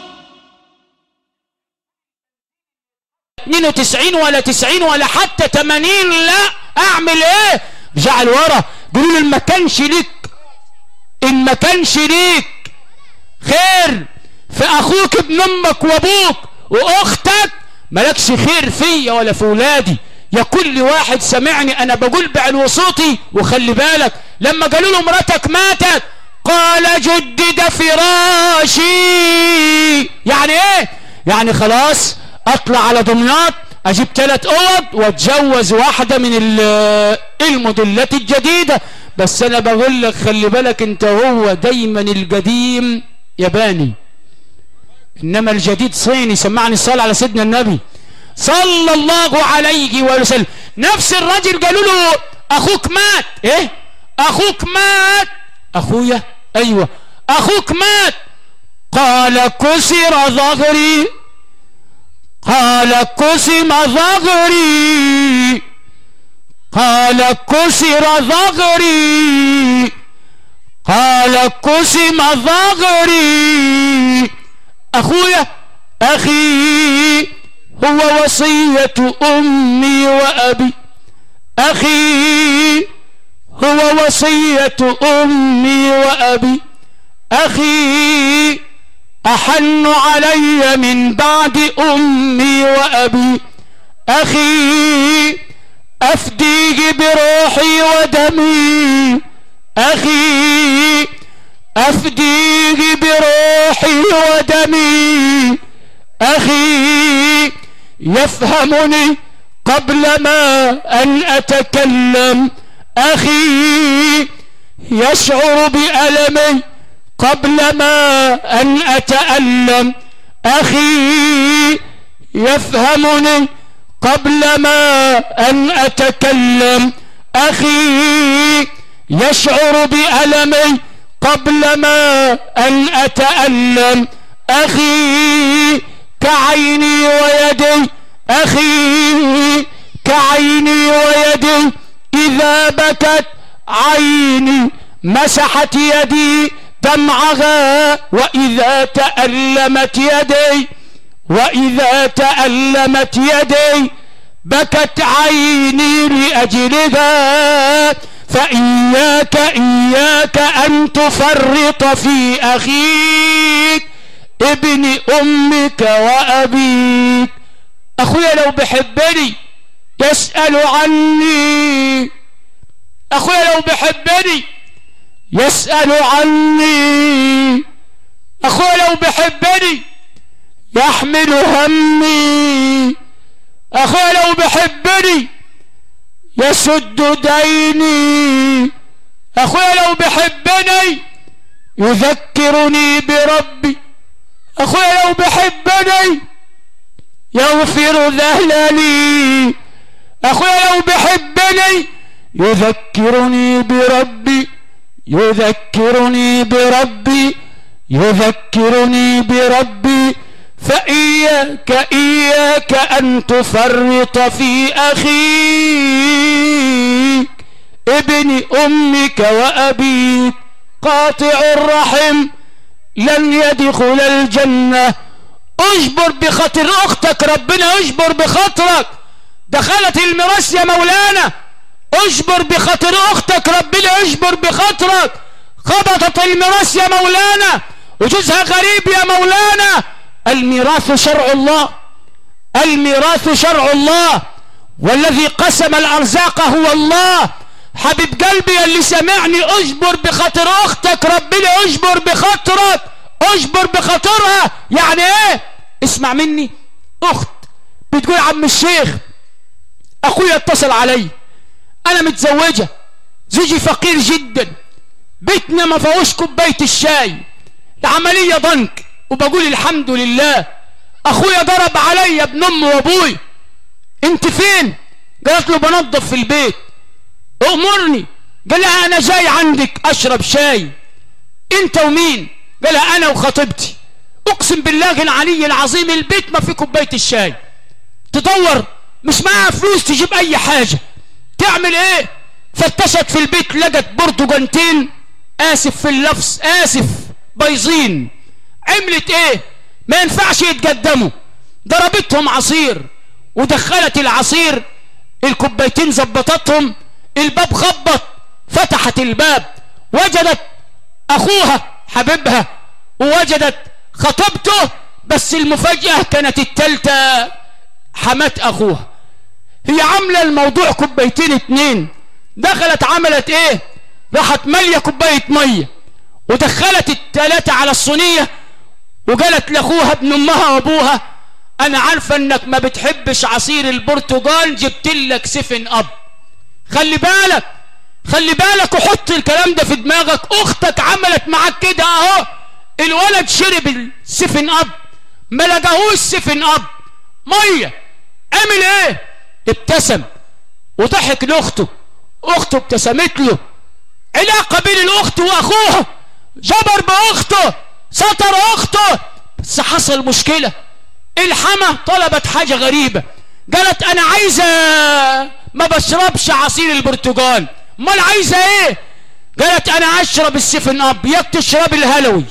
92 ولا 90 ولا حتى 80، لا أعمل إيه؟ رجع لورا قولوا له إن ما كانش ليك، إن ما كانش ليك خير في أخوك ابن أمك وأبوك وأختك، مالكش خير فيا ولا في ولادي. يا كل واحد سمعني أنا بقول بعلو صوتي، وخلي بالك لما قالوا له مراتك ماتت قال جدد فراشي. يعني إيه؟ يعني خلاص أطلع على دمياط أجيب 3 أوض وأتجوز واحدة من الموديلات الجديدة. بس أنا بقول لك خلي بالك أنت، هو دايما القديم ياباني إنما الجديد صيني. سمعني الصلاة على سيدنا النبي صلى الله عليه وسلم. نفس الرجل قالوا له أخوك مات. إيه؟ أخوك مات. أخويا؟ أيوة أخوك مات. قال كسر ظهري، قال قسم ظهري، قال كسر ظهري، قال قسم ظهري. أخويا أخي هو وصية أمي وأبي، أخي هو وصية أمي وأبي، أخي أحن علي من بعد أمي وأبي، أخي أفديه بروحي ودمي، أخي أفديه بروحي ودمي، أخي يفهمني قبل ما أن أتكلم، أخي يشعر بألمي قبل ما أن أتألم، أخي يفهمني قبل ما أن أتكلم، أخي يشعر بألمي قبل ما أن أتألم، أخي كعيني ويدي، أخي كعيني ويدي، إذا بكت عيني مسحت يدي دمعها، وإذا تألمت يدي، وإذا تألمت يدي بكت عيني لأجلها. فإياك إياك أن تفرط في أخيك ابن أمك وأبيك. أخويا لو بحبني يسأل عني، أخويا لو بحبني يسأل عني، أخويا لو بحبني يحمل همي، أخويا لو بحبني يسد ديني، أخويا لو بحبني يذكرني بربي، أخويا لو بحبني يغفر ذهلي، أخويا لو بحبني يذكرني بربي، يذكرني بربي، يذكرني بربي. فإياك إياك أن تفرط في أخيك ابن أمك وأبيك. قاطع الرحم لن يدخل الجنة. اجبر بخاطر أختك، ربنا اجبر بخاطرك. دخلت الميراث يا مولانا، اجبر بخاطر أختك، ربنا اجبر بخاطرك. خبطت الميراث يا مولانا وجوزها غريب يا مولانا. الميراث شرع الله، الميراث شرع الله، والذي قسم الأرزاق هو الله. حبيب قلبي اللي سمعني، اجبر بخاطر أختك، ربنا اجبر بخاطرك، اجبر بخاطرها. يعني ايه؟ اسمع مني، أخت بتقول عم الشيخ اخويا اتصل علي، انا متزوجة، زوجي فقير جدا، بيتنا ما فيهوش كوباية الشاي، العملية ضنك، وبقول الحمد لله. اخويا ضرب عليا ابن امي وابوي، انت فين؟ قالت له بنظف في البيت. امرني. قال لها انا جاي عندك اشرب شاي. انت ومين؟ قال لها انا وخطيبتي. اقسم بالله العلي العظيم البيت ما في كوبايه الشاي. تدور مش معاها فلوس تجيب اي حاجه، تعمل ايه؟ فتشت في البيت لقت برتقانتين، اسف في اللفظ، اسف، بايظين. عملت ايه؟ ما ينفعش يتقدموا، ضربتهم عصير ودخلت العصير، الكوبايتين زبطتهم، الباب خبط، فتحت الباب وجدت اخوها حبيبها ووجدت خطيبته، بس المفاجأة كانت التالتة حمات اخوها. هي عاملة الموضوع كوبايتين اتنين، دخلت عملت ايه؟ راحت مالية كوباية مية ودخلت التلاتة على الصينية وقالت لاخوها ابن امها وابوها انا عارفة انك ما بتحبش عصير البرتقال، جبتلك 7 اب. خلي بالك خلي بالك وحط الكلام ده في دماغك، اختك عملت معاك كده اهو. الولد شرب ال7 اب ما لقاهوش 7 اب، ميه. عمل ايه؟ ابتسم وضحك لاخته، اخته ابتسمت له. علاقه بين الاخت واخوها، جبر باخته، ستر اخته. بس حصل مشكله، الحما طلبت حاجه غريبه، قالت انا عايزه، ما بشربش عصير البرتقال، امال عايزه ايه؟ قالت انا اشرب ال7 اب. ياك تشرب الهلوي.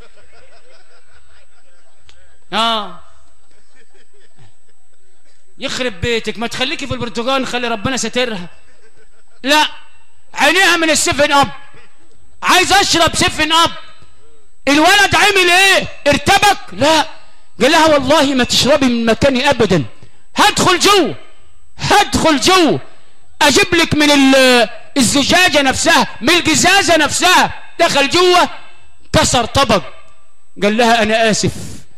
يخرب بيتك، ما تخليكي في البرتقال، خلي ربنا سترها. لا، عينيها من ال7 اب، عايز اشرب 7 اب. الولد عمل ايه؟ ارتبك؟ لا، قال لها والله ما تشربي من مكاني ابدا، هدخل جوه، هدخل جوه اجيب لك من الزجاجه نفسها، من القزازه نفسها. دخل جوه كسر طبق، قال لها انا اسف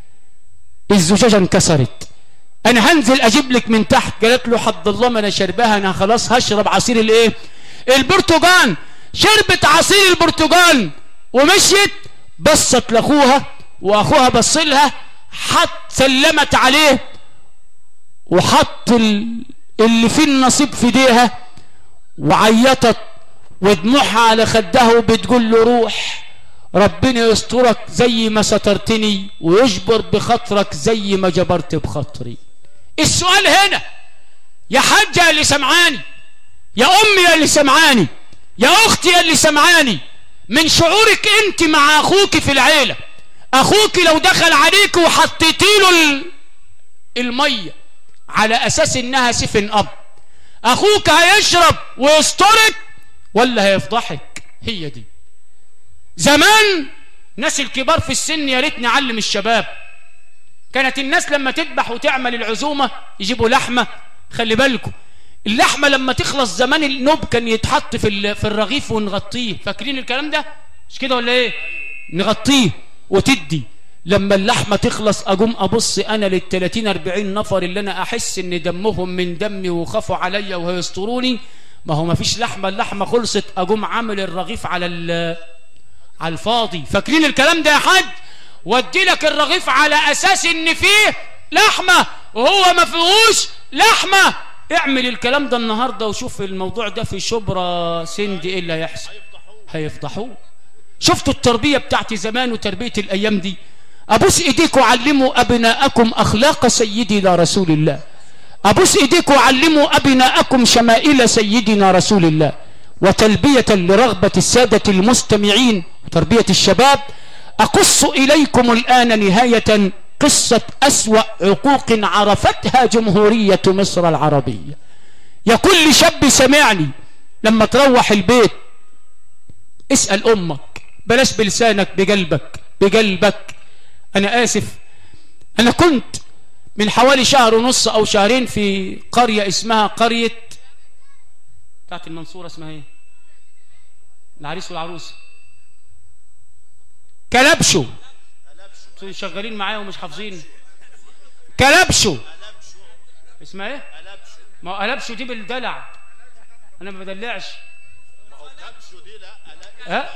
الزجاجه انكسرت، انا هنزل اجيب لك من تحت. قالت له حد الله ما انا شربها، انا خلاص هشرب عصير الايه؟ البرتقال. شربت عصير البرتقال ومشيت، بصت لاخوها واخوها بص لها، سلمت عليه وحط اللي فيه النصيب في ايديها وعيطت ودموعها على خدها وبتقول له روح، ربنا يسترك زي ما سترتني ويجبر بخاطرك زي ما جبرت بخاطري. السؤال هنا يا حاجة اللي سمعاني، يا أمي اللي سمعاني، يا أختي اللي سمعاني، من شعورك أنت مع أخوك في العيلة، أخوك لو دخل عليك وحطيتي له المية على أساس إنها 7 اب، أخوك هيشرب ويسترك ولا هيفضحك؟ هي دي. زمان ناس الكبار في السن، يا ريت نعلم الشباب، كانت الناس لما تذبح وتعمل العزومة يجيبوا لحمة. خلي بالكم اللحمة لما تخلص زمان النوب كان يتحط في الرغيف ونغطيه، فاكرين الكلام ده؟ مش كده ولا ايه؟ نغطيه وتدي. لما اللحمة تخلص اقوم ابص انا لل30-40 نفر اللي انا احس ان دمهم من دمي وخافوا عليا وهيستروني، ما هو ما فيش لحمة، اللحمة خلصت، اقوم عامل الرغيف على الفاضي. فاكرين الكلام ده يا حاج؟ ودي لك الرغيف على اساس ان فيه لحمة وهو ما فيهوش لحمة. اعمل الكلام ده النهاردة وشوف الموضوع ده في شبرا سندي ايه اللي هيحصل؟ هيفضحوه. شفتوا التربية بتاعت زمان وتربية الايام دي؟ ابوس ايديكم علموا ابناءكم اخلاق سيدنا رسول الله، ابوس ايديكم علموا ابناءكم شمائل سيدنا رسول الله، وتلبية لرغبة السادة المستمعين وتربية الشباب. أقص إليكم الآن نهاية قصة أسوأ عقوق عرفتها جمهورية مصر العربية. يا كل شاب سمعني، لما تروح البيت اسأل أمك، بلاش بلسانك، بقلبك، بقلبك. أنا آسف، أنا كنت من حوالي 1.5 أو 2 في قرية اسمها قرية بتاعت المنصورة، اسمها ايه؟ العريس والعروسة، كلبشوا. شغالين معايا ومش حافظين. كلبشوا اسمها ايه؟ ما قلبشوا دي بالدلع، انا ما بدلعش. ما هو كبشوا دي ها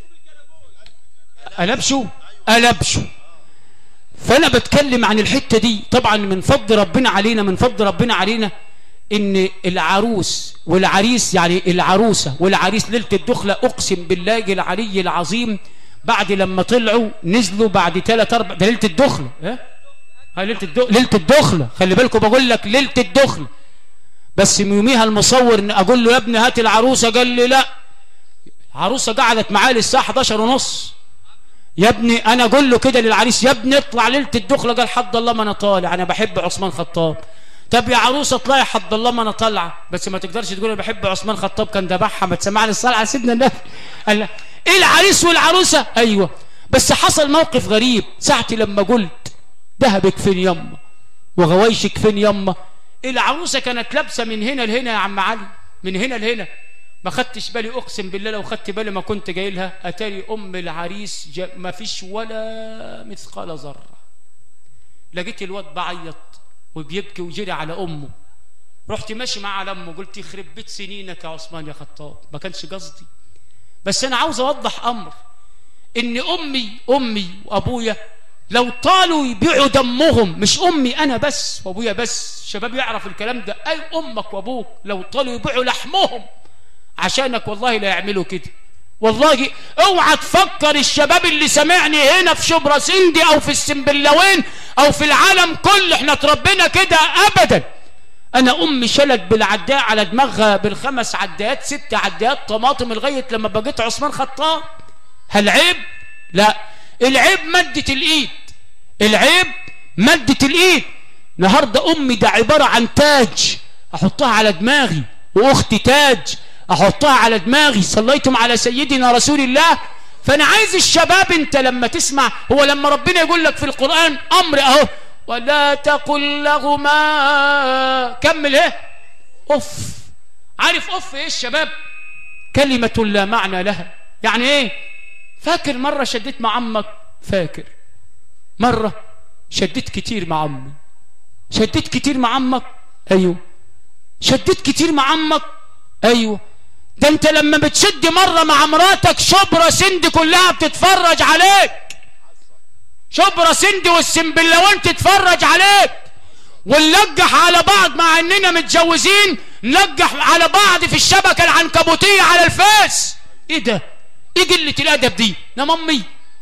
قلبشوا. فانا بتكلم عن الحته دي. طبعا من فضل ربنا علينا ان العروس والعريس، يعني العروسه والعريس ليله الدخله، اقسم بالله العلي العظيم بعد لما طلعوا نزلوا بعد 3-4 ده ليله الدخله. ليله الدخله، خلي بالكم بقول لك ليله الدخله. بس يوميها المصور اقول له يا ابني هات العروسه، قال لي لا. عروسه قعدت معايا للساعه 11:30. يا ابني انا اقول له كده للعريس يا ابني اطلع ليله الدخله، قال حد الله ما انا طالع، انا بحب عثمان خطاب. طب يا عروسه اطلعي، حد الله ما انا طالعه. بس ما تقدرش تقول انا بحب عثمان خطاب كان ذبحها، ما تسمعني الصلاه على سيدنا النبي. قال لا ايه العريس والعروسه؟ ايوه بس حصل موقف غريب ساعتي لما قلت ذهبك فين يما وغوايشك فين يما. العروسه كانت لابسه من هنا لهنا يا عم علي، من هنا لهنا. ما خدتش بالي، اقسم بالله لو خدت بالي ما كنت جاي لها. اتاري ام العريس ما فيش ولا مثقال ذره. لقيت الواد بعيط وبيبكي وجري على امه. رحت ماشي معاه على امه، قلت يخرب بيت سنينك يا عثمان يا خطاب، ما كانش قصدي. بس انا عاوز اوضح امر، ان امي وابويا لو طالوا يبيعوا دمهم، مش امي انا بس وابويا بس، شباب يعرف الكلام ده، اي امك وابوك لو طالوا يبيعوا لحمهم عشانك والله لا يعملوا كده. والله اوعى تفكر الشباب اللي سمعني هنا في شبرا سندي او في السنبلاوين او في العالم كله احنا اتربينا كده، ابدا. انا امي شلت بالعداء على دماغها بال5 عدايات 6 عدايات طماطم لغايه لما بقيت عثمان خطاب. هل عيب؟ لا، العيب مدة الايد، العيب مدة الايد. النهارده امي ده عباره عن تاج احطها على دماغي، واختي تاج احطها على دماغي. صليتم على سيدنا رسول الله. فانا عايز الشباب، انت لما تسمع، هو لما ربنا يقول لك في القرآن امر اهو، ولا تقل لهما، كمل ايه؟ اف. عارف اف ايه الشباب؟ كلمة لا معنى لها. يعني ايه؟ فاكر مرة شديت مع عمك؟ فاكر مرة شديت كتير مع عمي. شديت كتير مع عمك؟ ايوه. شديت كتير مع عمك؟ ايوه. ده انت لما بتشد مرة مع مراتك شبرا سندي كلها بتتفرج عليك، شبرا سندي والسنبلاوين تتفرج عليك. ونلجح على بعض مع اننا متجوزين، نلجح على بعض في الشبكة العنكبوتية على الفيس. ايه ده؟ ايه قلة الادب دي؟ نعم امي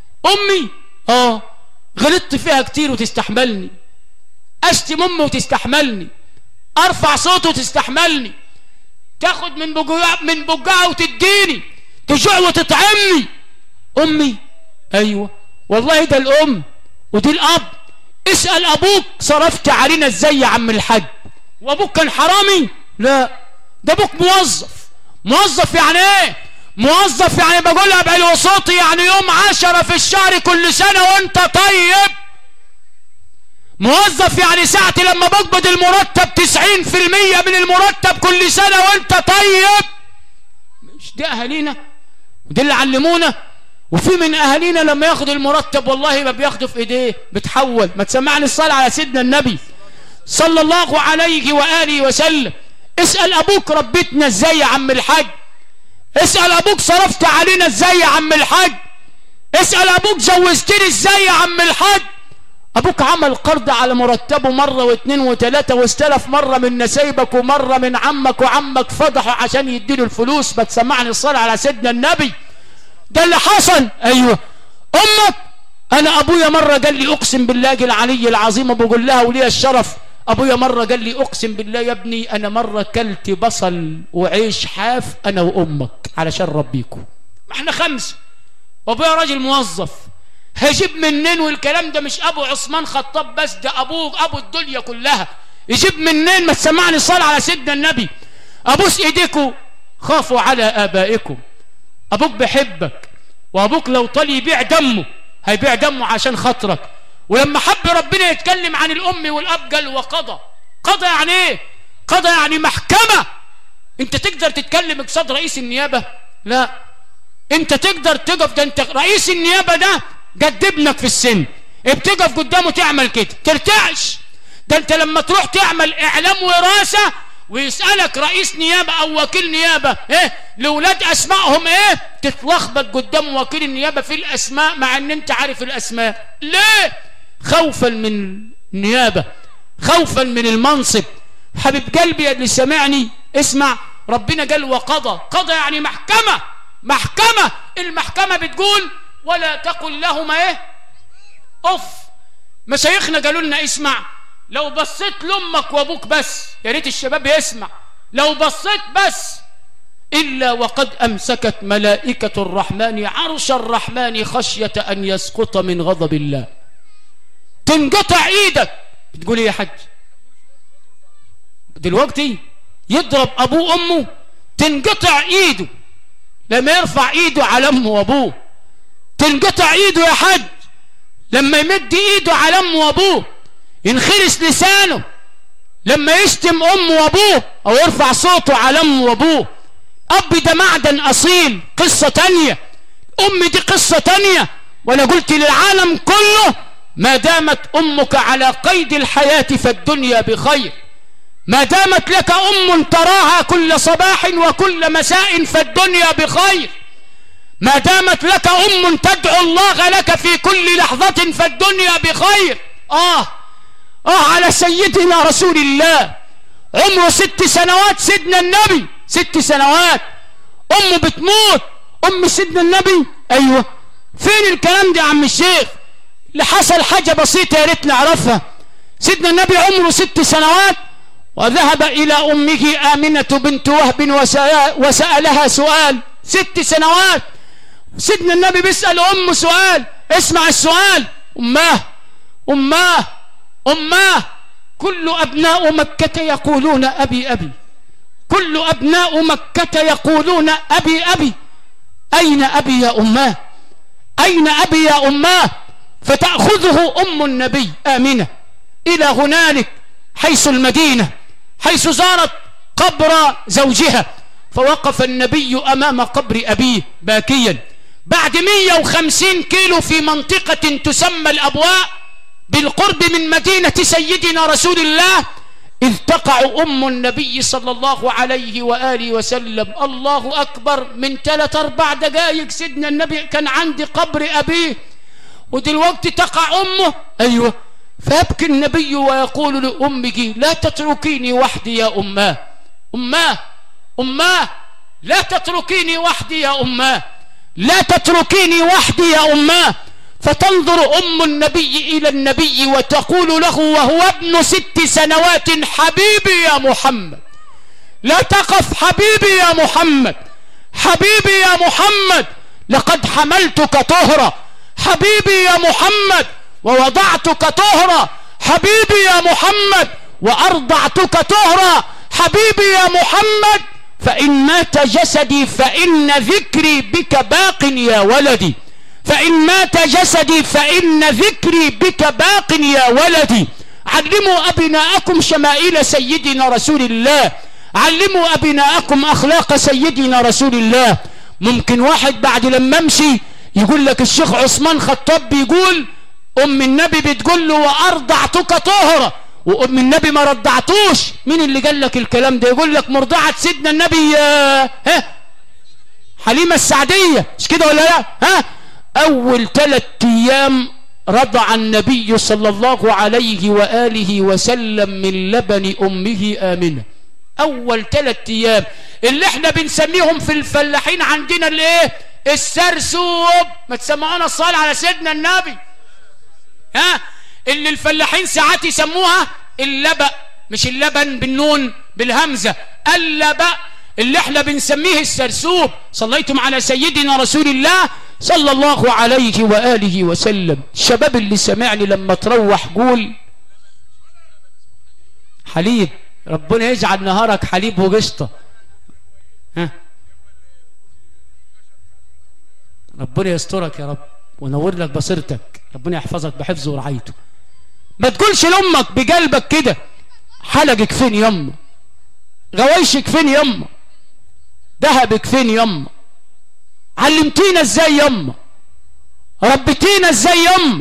غلطت فيها كتير وتستحملني، اشتم امي وتستحملني، ارفع صوته وتستحملني، تاخد من بقها وتديني، تجوع وتطعمني. امي ايوه والله، ده الام ودي الاب. اسأل ابوك صرفت علينا ازاي يا عم الحاج؟ وابوك كان حرامي؟ لا، ده ابوك موظف. يعني ايه موظف؟ يعني بقولها بعلو صوتي، يعني يوم 10 في الشهر كل سنة وانت طيب. موظف يعني ساعة لما بقبض المرتب 90% من المرتب كل سنة وانت طيب. مش دي اهالينا ودي اللي علمونا؟ وفي من اهالينا لما ياخد المرتب والله ما بياخده في ايديه، بتحول. ما تسمعني الصلاة على سيدنا النبي صلى الله عليه وآله وسلم. اسأل ابوك ربيتنا ازاي يا عم الحاج؟ اسأل ابوك صرفت علينا ازاي يا عم الحاج؟ اسأل ابوك جوزتني ازاي يا عم الحاج؟ ابوك عمل قرض على مرتبه مرة واثنين وثلاثة، واستلف مرة من نسايبك ومرة من عمك، وعمك فضحه عشان يديله الفلوس. ما تسمعني الصلاة على سيدنا النبي. ده اللي حصل. ايوه. امك، انا ابويا مرة قال لي اقسم بالله العلي العظيم، بقول لها ولي الشرف، ابويا مرة قال لي اقسم بالله يا ابني انا مرة كلت بصل وعيش حاف انا وامك علشان ربيكم. ما احنا 5، وابويا راجل موظف، هجيب منين؟ والكلام ده مش ابو عثمان خطاب بس، ده ابو الدنيا كلها. يجيب منين؟ ما تسمعني الصلاة على سيدنا النبي. ابوس ايديكم، خافوا على ابائكم. ابوك بيحبك، وابوك لو طال يبيع دمه هيبيع دمه عشان خاطرك. ولما حب ربنا يتكلم عن الام والاب قال وقضى. قضى يعني ايه؟ قضى يعني محكمة. انت تقدر تتكلم قصاد رئيس النيابة؟ لا. انت تقدر تقف، ده انت رئيس النيابة ده قد ابنك في السن، بتقف قدامه تعمل كده ترتعش. ده انت لما تروح تعمل اعلام وراثة ويسألك رئيس نيابة أو وكيل نيابة لولاد أسمائهم تتلخبط قدام وكيل النيابة في الأسماء مع أن أنت عارف الأسماء. ليه؟ خوفا من النيابة، خوفا من المنصب. حبيب قلبي يا اللي سمعني اسمع، ربنا قال وقضى. قضى يعني محكمة. محكمة، المحكمة بتقول ولا تقل لهما أف. مشايخنا قالوا لنا اسمع، لو بصيت لأمك وأبوك بس، يا ريت الشباب يسمع، لو بصيت بس إلا وقد أمسكت ملائكة الرحمن عرش الرحمن خشية أن يسقط من غضب الله. تنقطع إيدك. بتقول إيه يا حاج؟ دلوقتي يضرب أبوه أمه تنقطع إيده لما يرفع إيده على أمه وأبوه. تنقطع إيده يا حاج لما يمد إيده على أمه وأبوه. ينخرس لسانه لما يشتم أمه وأبوه أو يرفع صوته على أمه وأبوه. أب ده معدن أصيل، قصة تانية. أم دي قصة تانية. وأنا قلت للعالم كله ما دامت أمك على قيد الحياة فالدنيا بخير. ما دامت لك أم تراها كل صباح وكل مساء فالدنيا بخير. ما دامت لك أم تدعو الله لك في كل لحظة فالدنيا بخير. على سيدنا رسول الله عمره 6 سنوات، سيدنا النبي 6 سنوات، أمه بتموت. أم سيدنا النبي أيوة. فين الكلام ده يا عم الشيخ؟ اللي حصل حاجة بسيطة يا ريت نعرفها. سيدنا النبي عمره 6 سنوات وذهب إلى أمه آمنة بنت وهب وسألها سؤال. 6 سنوات سيدنا النبي بيسأل أمه سؤال. اسمع السؤال. أماه كل أبناء مكة يقولون أبي أبي. كل أبناء مكة يقولون أبي أبي. أين أبي يا أماه؟ أين أبي يا أماه؟ فتأخذه أم النبي آمنة إلى هنالك حيث المدينة، حيث زارت قبر زوجها. فوقف النبي أمام قبر أبيه باكيا. بعد 150 كيلو في منطقة تسمى الأبواء بالقرب من مدينة سيدنا رسول الله، إذ تقع أم النبي صلى الله عليه وآله وسلم. الله أكبر، من 3-4 دقائق سيدنا النبي كان عند قبر أبيه ودلوقتي تقع أمه. أيوة. فيبكي النبي ويقول لأمه لا تتركيني وحدي يا أماه لا تتركيني وحدي يا أماه، لا تتركيني وحدي يا أماه. فتنظر أم النبي إلى النبي وتقول له وهو ابن 6 سنوات حبيبي يا محمد لا تقف، حبيبي يا محمد، حبيبي يا محمد، لقد حملتك طهرا، حبيبي يا محمد، ووضعتك طهرا، حبيبي يا محمد، وأرضعتك طهرا، حبيبي يا محمد. فإن مات جسدي فإن ذكري بك باق يا ولدي، فإن مات جسدي فإن ذكري بك باق يا ولدي. علموا أبناءكم شمائل سيدنا رسول الله، علموا أبناءكم أخلاق سيدنا رسول الله. ممكن واحد بعد لما امشي يقول لك الشيخ عثمان خطاب بيقول أم النبي بتقول له وأرضعتك طهرا، وأم النبي ما رضعتوش. مين اللي قال لك الكلام ده؟ يقول لك مرضعة سيدنا النبي حليمة السعدية، مش كده ولا لا؟ أول 3 أيام رضع النبي صلى الله عليه وآله وسلم من لبن أمه آمنة. أول 3 أيام اللي احنا بنسميهم في الفلاحين عندنا الايه؟ السرسوب. ما تسمعونا الصلاة على سيدنا النبي. اللي الفلاحين ساعات يسموها اللبأ، مش اللبن بالنون بالهمزة، اللبأ اللي احنا بنسميه السرسوب. صليتم على سيدنا رسول الله صلى الله عليه وآله وسلم. الشباب اللي سمعني لما تروح قول حليب، ربنا يجعل نهارك حليب وقشطة. ربنا يسترك يا رب ونور لك بصيرتك، ربنا يحفظك بحفظه ورعايته. ما تقولش لأمك بقلبك كده حلقك فين يما، غوايشك فين يما، ذهبك فين يما، علمتينا ازاي يما، ربتينا ازاي يما.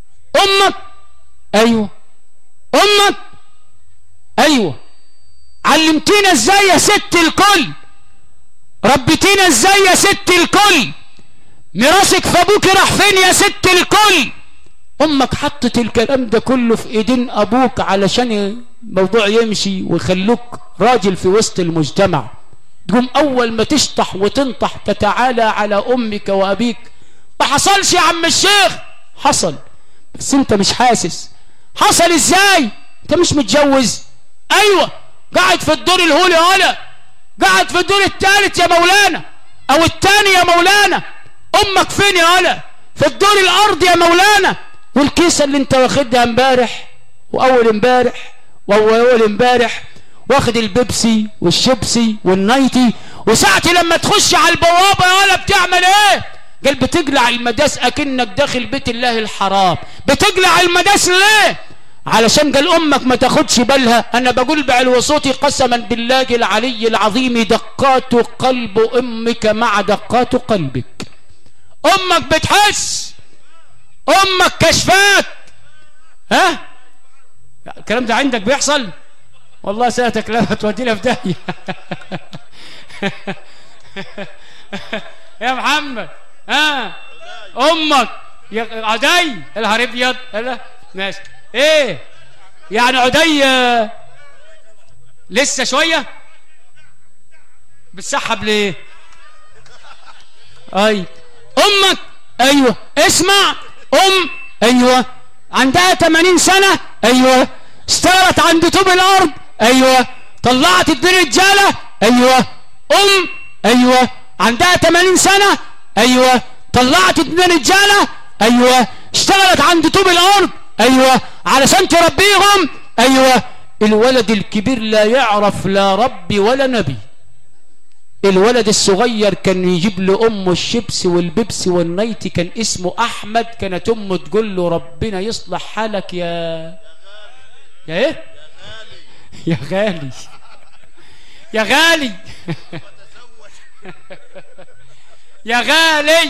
امك ايوه، امك ايوه، علمتينا ازاي يا ست الكل، ربيتينا ازاي يا ست الكل، ميراثك في ابوك راح فين يا ست الكل؟ امك حطت الكلام ده كله في ايدين ابوك علشان الموضوع يمشي ويخلوك راجل في وسط المجتمع. تقوم اول ما تشطح وتنطح تتعالى على امك وابيك. ما حصلش يا عم الشيخ. حصل بس انت مش حاسس. حصل ازاي؟ انت مش متجوز؟ ايوه قاعد في الدور الهولي ولا قاعد في الدور الثالث يا مولانا او الثاني يا مولانا. امك فين يا ولا؟ في الدور الارض يا مولانا. والكيسه اللي انت واخدها امبارح واول امبارح واول امبارح واخد البيبسي والشيبسي والنايتي، وساعتي لما تخش على البوابه يا ولا بتعمل ايه؟ قال بتقلع المداس اكنك داخل بيت الله الحرام. بتقلع المداس ليه؟ علشان قال امك ما تاخدش بالها. انا بقول بعلو صوتي قسما بالله العلي العظيم دقات قلب امك مع دقات قلبك. امك بتحس، امك كشفاك. ها الكلام ده عندك بيحصل؟ والله ساعتك لا تودينا في داهيه. يا محمد ها امك يا عدي الهار ابيض. لا ماشي ايه يعني عدي لسه شويه بتسحب ليه؟ اي امك ايوه اسمع ايوه عندها 80 سنه ايوه اشتغلت عند طوب الارض ايوه طلعت الدين رجاله ايوه ايوه عندها 80 سنه ايوه طلعت الدين رجاله ايوه اشتغلت عند طوب الارض ايوه علشان تربيهم ايوه. الولد الكبير لا يعرف لا ربي ولا نبي. الولد الصغير كان يجيب لأمه الشيبسي والبيبسي والنايتي كان اسمه أحمد. كانت أمه تقول له ربنا يصلح حالك يا ايه يا غالي يا غالي يا غالي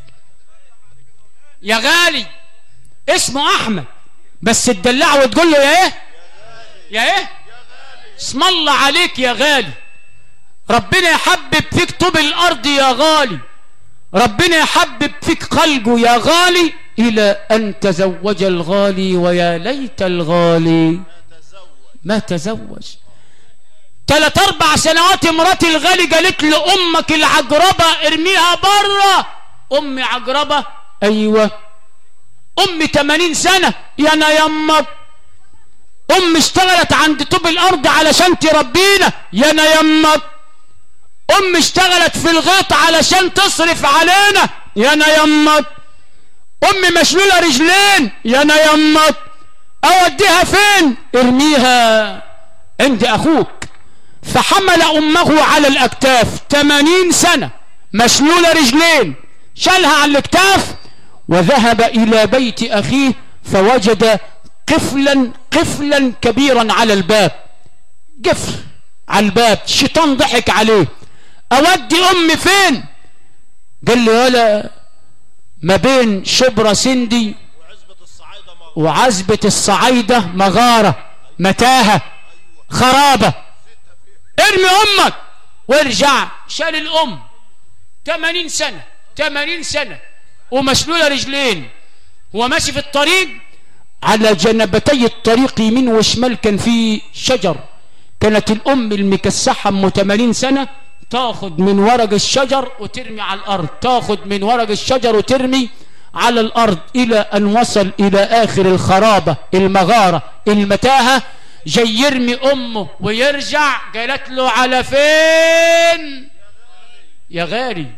يا غالي. اسمه أحمد بس تدلعه وتقول له يا ايه يا ايه اسم الله عليك يا غالي. ربنا يحبب فيك طوب الارض يا غالي، ربنا يحبب فيك قلبه يا غالي. الى ان تزوج الغالي ويا ليت الغالي ما تزوج. 3-4 سنوات مرات الغالي قالت له امك العجربه ارميها بره. امي عجربه ايوه. امي 80 سنه يا انا يمك. امي اشتغلت عند طوب الارض علشان تربينا يا انا يمك. امي اشتغلت في الغيط علشان تصرف علينا يا انا يمك. امي مشلوله رجلين يا انا يمك. اوديها فين؟ ارميها عند اخوك. فحمل امه على الاكتاف 80 سنه مشلوله رجلين، شالها على الاكتاف وذهب الى بيت اخيه فوجد قفلا كبيرا على الباب. قفل على الباب. الشيطان ضحك عليه. اودي امي فين؟ قال لي ولا ما بين شبرا سندي وعزبة الصعايدة مغارة متاهة خرابة. ارمي امك وارجع. شال الام 80 سنة 80 سنة ومشلولة رجلين. هو ماشي في الطريق، على جنبتي الطريق يمين وشمال كان في شجر. كانت الام المكسحة ام 80 سنة تاخد من ورق الشجر وترمي على الارض، تاخد من ورق الشجر وترمي على الارض، الى ان وصل الى اخر الخرابة المغارة المتاهة. جاي يرمي امه ويرجع. قالت له على فين يا غالي؟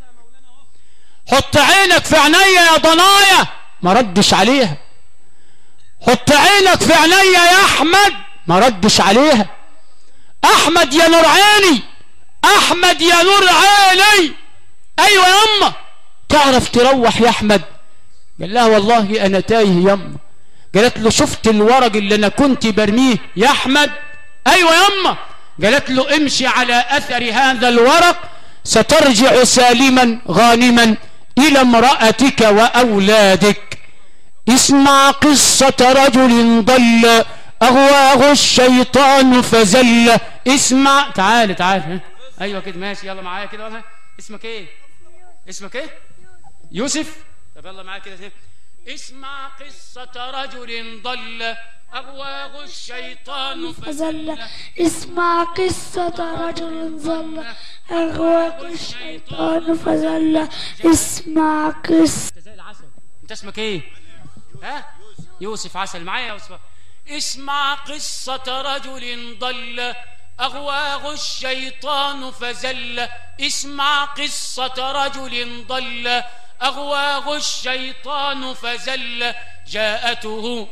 حط عينك في عينيا يا ضنايا. ما ردش عليها. حط عينك في عينيا يا احمد. ما ردش عليها. احمد يا نور عيني، احمد يا نور عيني. ايوه يا اما تعرف تروح يا احمد؟ قال لها والله انا تايه يا اما. قالت له شفت الورق اللي انا كنت برميه يا احمد؟ ايوه يا اما. قالت له امشي على اثر هذا الورق سترجع سالما غانما الى امرأتك واولادك. اسمع قصة رجل ضل أغواه الشيطان فزل اسمع. تعال تعال. ها؟ ايوه كده ماشي، يلا معايا كده. ها؟ اسمك ايه؟ اسمك ايه؟ يوسف. طب يلا معايا كده. اسمع قصة رجل ضل أغواه الشيطان فزل. اسمع قصة رجل ضل أغواه الشيطان فزل. اسمع قصة. انت زي العسل. انت اسمك ايه؟ ها؟ يوسف. عسل معايا يا يوسف. اسمع قصة رجل ضل أغواه الشيطان فزل. اسمع قصة رجل ضل أغواه الشيطان فزل. جاءته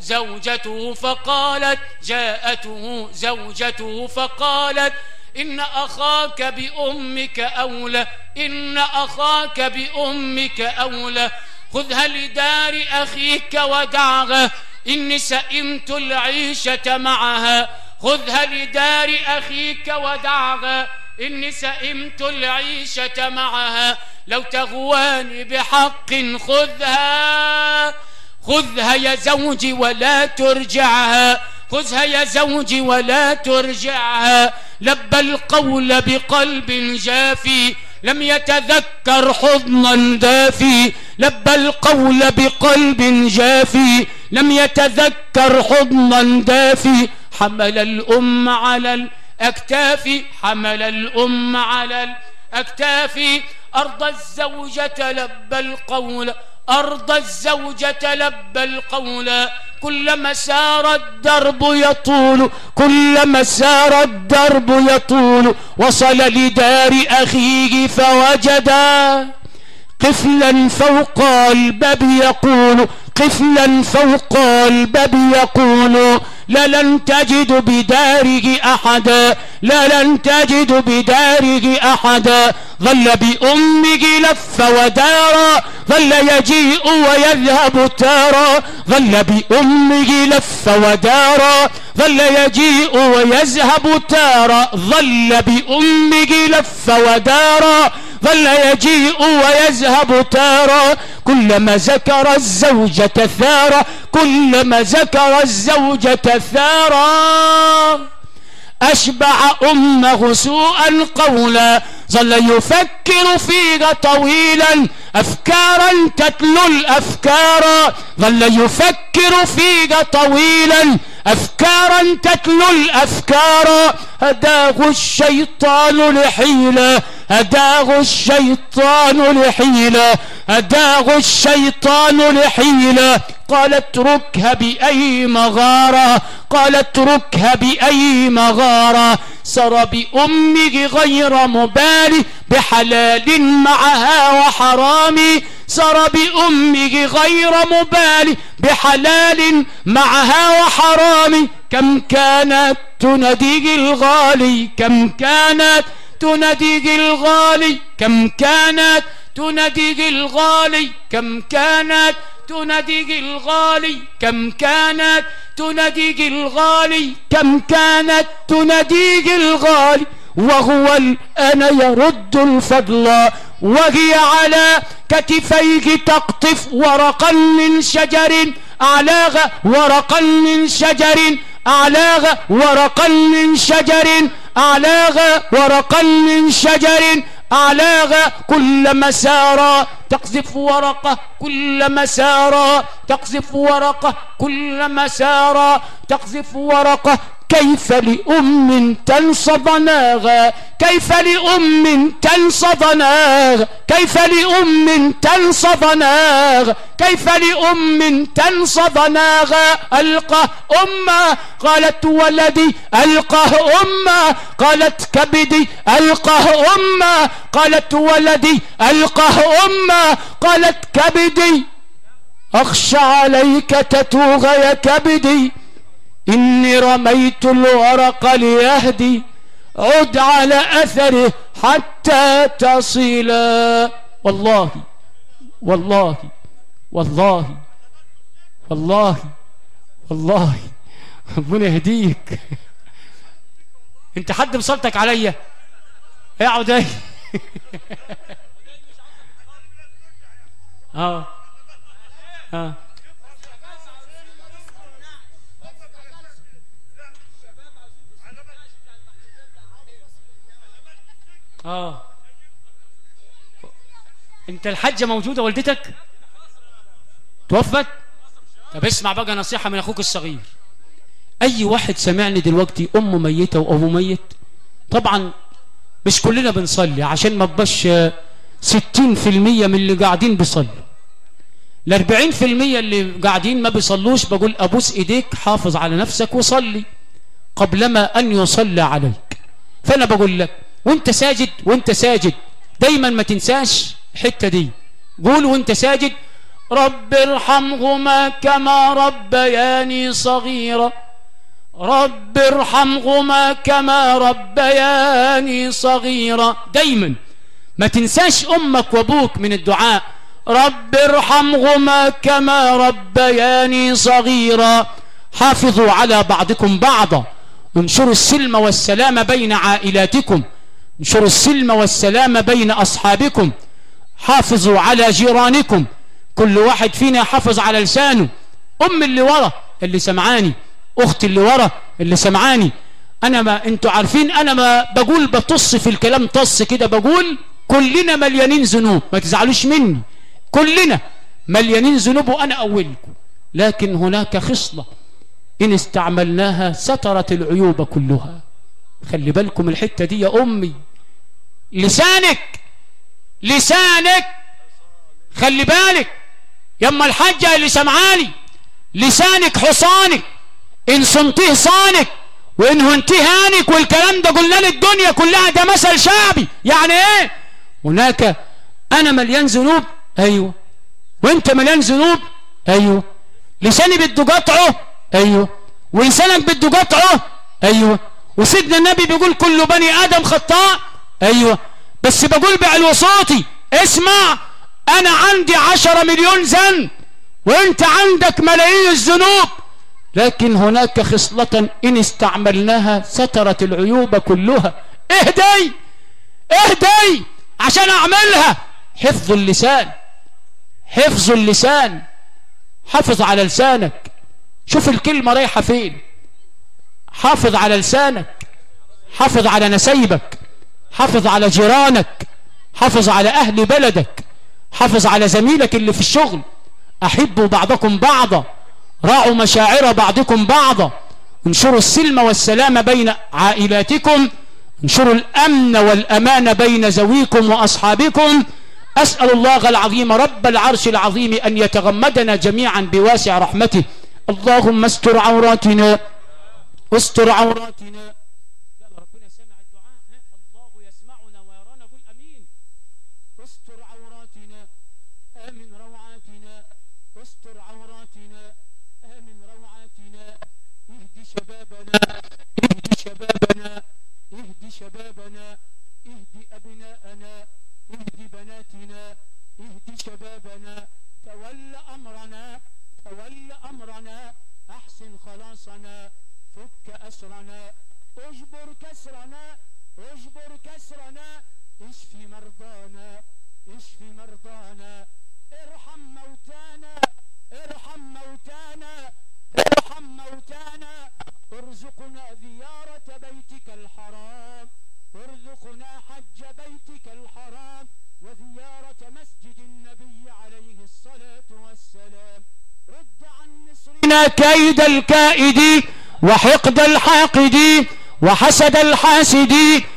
زوجته فقالت إن أخاك بأمك أولى. إن أخاك بأمك أولى. خذها لدار أخيك ودعها إني سئمت العيشة معها. خذها لدار أخيك ودعها إني سئمت العيشة معها. لو تغواني بحق خذها يا زوجي ولا ترجعها. خذها يا زوجي ولا ترجعها. لبى القول بقلب جافي لم يتذكر حضنا دافي. لبى القول بقلب جافي لم يتذكر حضنا دافي. حمل الأم على الأكتاف. حمل الأم على الأكتاف. أرضى الزوجة لبى القول. أرضى الزوجة لبى القول. كلما سار الدرب يطول. كلما سار الدرب يطول. وصل لدار أخيه فوجدا قفلا فوق الباب يقول. قفلا فوق الباب يقول. لن تجد بداره أحدا. لن تجد بداره أحدا. ظل بأمه لف ودارا. ظل يجيء ويذهب تارا. ظل بأمه لف ودارا. ظل يجيء ويذهب تارا. ظل بأمه لف ودارا. ظل يجيء ويذهب تارا. كلما ذكر الزوجة ثارا. كلما ذكر الزوجة ثارا. أشبع أمه سوءا قولا. ظل يفكر فيها طويلا أفكارا تتلو الأفكار. ظل يفكر فيها طويلا أفكارا تتلو الأفكار. هداه الشيطان لحيلة. هداه الشيطان لحيلة. هداه الشيطان لحيلة. قالت ركها بأي مغارة. قالت ركها بأي مغارة. سر بأمه غير مبالي بحلال معها وحرام. سر بأمه غير مبالي بحلال معها وحرام. كم كانت تناديه الغالي. كم كانت تناديه الغالي. كم كانت تناديه الغالي. كم كانت تناديه الغالي. كم كانت تناديه الغالي. كم كانت تناديه الغالي. وهو الآن يرد الفضل وهي على كتفيه تقطف ورقا من شجر أعلاها. ورقا من شجر أعلاها. ورقا من شجر أعلاها. ورقا من شجر أعلاها. كلما سار تقذف ورقة. كلما سار تقذف ورقة. كلما سار تقذف ورقة. كيف لأم تنسى ضناها. كيف لأم تنسى ضناها. كيف لأم تنسى ضناها. كيف لأم تنسى ضناها. ألقاه أمه قالت ولدي. ألقاه أمه قالت كبدي. ألقاه أمه قالت ولدي. ألقاه أمه قالت كبدي. أخشى عليك تتوغ يا كبدي. إني رميت الورق ليهدي. عد على أثره حتى تصيلا. والله والله والله والله والله ربنا يهديك. انت حد بصلتك عليا؟ اقعد ايه. اه انت الحاجة موجودة والدتك توفت؟ طب اسمع بقى نصيحة من اخوك الصغير. اي واحد سمعني دلوقتي امه ميتة وابوه ميت، طبعا مش كلنا بنصلي عشان ما تبقاش 60% من اللي قاعدين بيصلوا، ال40% اللي قاعدين ما بيصلوش بقول ابوس ايديك حافظ على نفسك وصلي قبلما ان يصلى عليك. فانا بقول لك وانت ساجد دايما ما تنساش الحته دي، قول وانت ساجد رب ارحمهما كما ربياني صغيرا، رب ارحمهما كما ربياني صغيرا. دايما ما تنساش امك وابوك من الدعاء، رب ارحمهما كما ربياني صغيرا. حافظوا على بعضكم بعضا، انشروا السلم والسلام بين عائلاتكم، انشروا السلم والسلام بين أصحابكم، حافظوا على جيرانكم، كل واحد فينا يحافظ على لسانه. أم اللي ورا اللي سمعاني، أختي اللي ورا اللي سمعاني، أنا ما أنتوا عارفين أنا ما بقول بطص في الكلام طص كده، بقول كلنا مليانين ذنوب، ما تزعلوش مني، كلنا مليانين ذنوب وأنا أولكم، لكن هناك خصلة إن استعملناها سترت العيوب كلها. خلي بالكم الحتة دي يا أمي، لسانك خلي بالك يما الحاجة اللي سمعاني، لسانك حصانك، إن صنتيه صانك وإن هنتيه هانك. والكلام ده قلنا للدنيا كلها، ده مثل شعبي. يعني إيه؟ هناك أنا مليان ذنوب، أيوه، وإنت مليان ذنوب، أيوه، لساني بده قطعه، أيوه، ولسانك بده قطعه، أيوه، وسيدنا النبي بيقول كل بني آدم خطاء، أيوه، بس بقول بعلو صوتي اسمع، أنا عندي 10 مليون ذنب وإنت عندك ملايين الذنوب، لكن هناك خصلة إن استعملناها سترت العيوب كلها. اهدي عشان أعملها. حفظ اللسان، حافظ على لسانك، شوف الكلمة رايحة فين، حافظ على لسانك، حافظ على نسيبك، حافظ على جيرانك، حافظ على أهل بلدك، حافظ على زميلك اللي في الشغل. أحبوا بعضكم بعضا، راعوا مشاعر بعضكم بعضا، انشروا السلم والسلام بين عائلاتكم، انشروا الأمن والأمان بين ذويكم وأصحابكم. أسأل الله العظيم رب العرش العظيم أن يتغمدنا جميعا بواسع رحمته. اللهم استر عوراتنا، استر عوراتنا. ربنا سمع الدعاء، الله يسمعنا ويرانا، قل أمين. استر عوراتنا، آمن روعاتنا، استر عوراتنا، آمن روعاتنا. اهدي شبابنا، اهدي شبابنا، اهدي شبابنا، اهدي أبناءنا، اهدي بناتنا، اهدي شبابنا. تول أمرنا، تول أمرنا، أحسن خلاصنا، فك أسرنا، اجبر كسرنا، اجبر كسرنا، اشفي مرضانا، اشفي مرضانا، ارحم موتانا، ارحم موتانا، ارحم موتانا. ارزقنا زيارة بيتك الحرام، ارزقنا حج بيتك الحرام وزيارة مسجد النبي عليه الصلاة والسلام. رد عن مصرنا كيد الكائد وحقد الحاقد وحسد الحاسد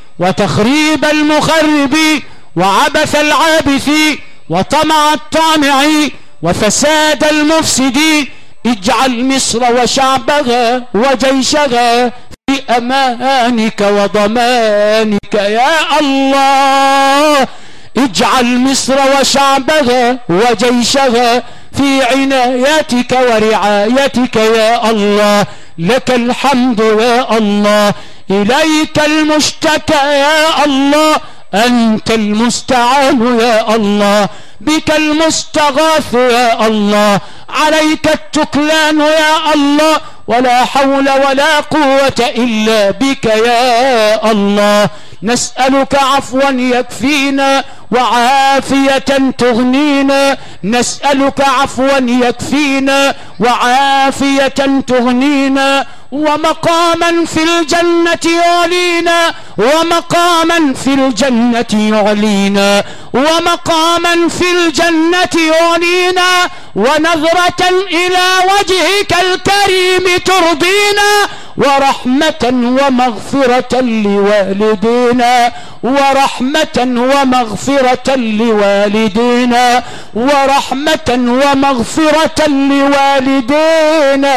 وتخريب المخرب وعبث العابث وطمع الطامع وفساد المفسد. اجعل مصر وشعبها وجيشها في أمانك وضمانك يا الله. اجعل مصر وشعبها وجيشها في عنايتك ورعايتك يا الله. لك الحمد يا الله، إليك المشتكى يا الله، أنت المستعان يا الله، بك المستغاث يا الله، عليك التكلان يا الله، ولا حول ولا قوة إلا بك يا الله. نسألك عفوا يكفينا وعافية تغنينا، نسألك عفوا يكفينا وعافية تغنينا، ومقاما في الجنة يعلينا، ومقاما في الجنة يعلينا، ومقاما في الجنة يعلينا، ونظرة إلى وجهك الكريم ترضينا، ورحمة ومغفرة لوالدينا، ورحمة ومغفرة لوالدينا، ورحمة ومغفرة لوالدينا،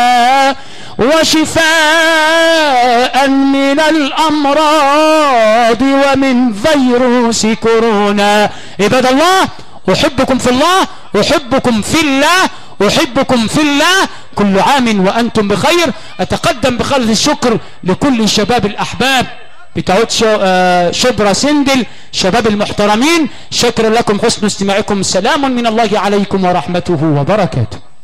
وشفاء من الأمراض ومن فيروس كورونا. عباد الله، أحبكم في الله، أحبكم في الله، أحبكم في الله. كل عام وأنتم بخير. أتقدم بخالص الشكر لكل الشباب الأحباب بتوع شبرا سندل، شباب المحترمين. شكرا لكم حسن استماعكم. سلام من الله عليكم ورحمته وبركاته.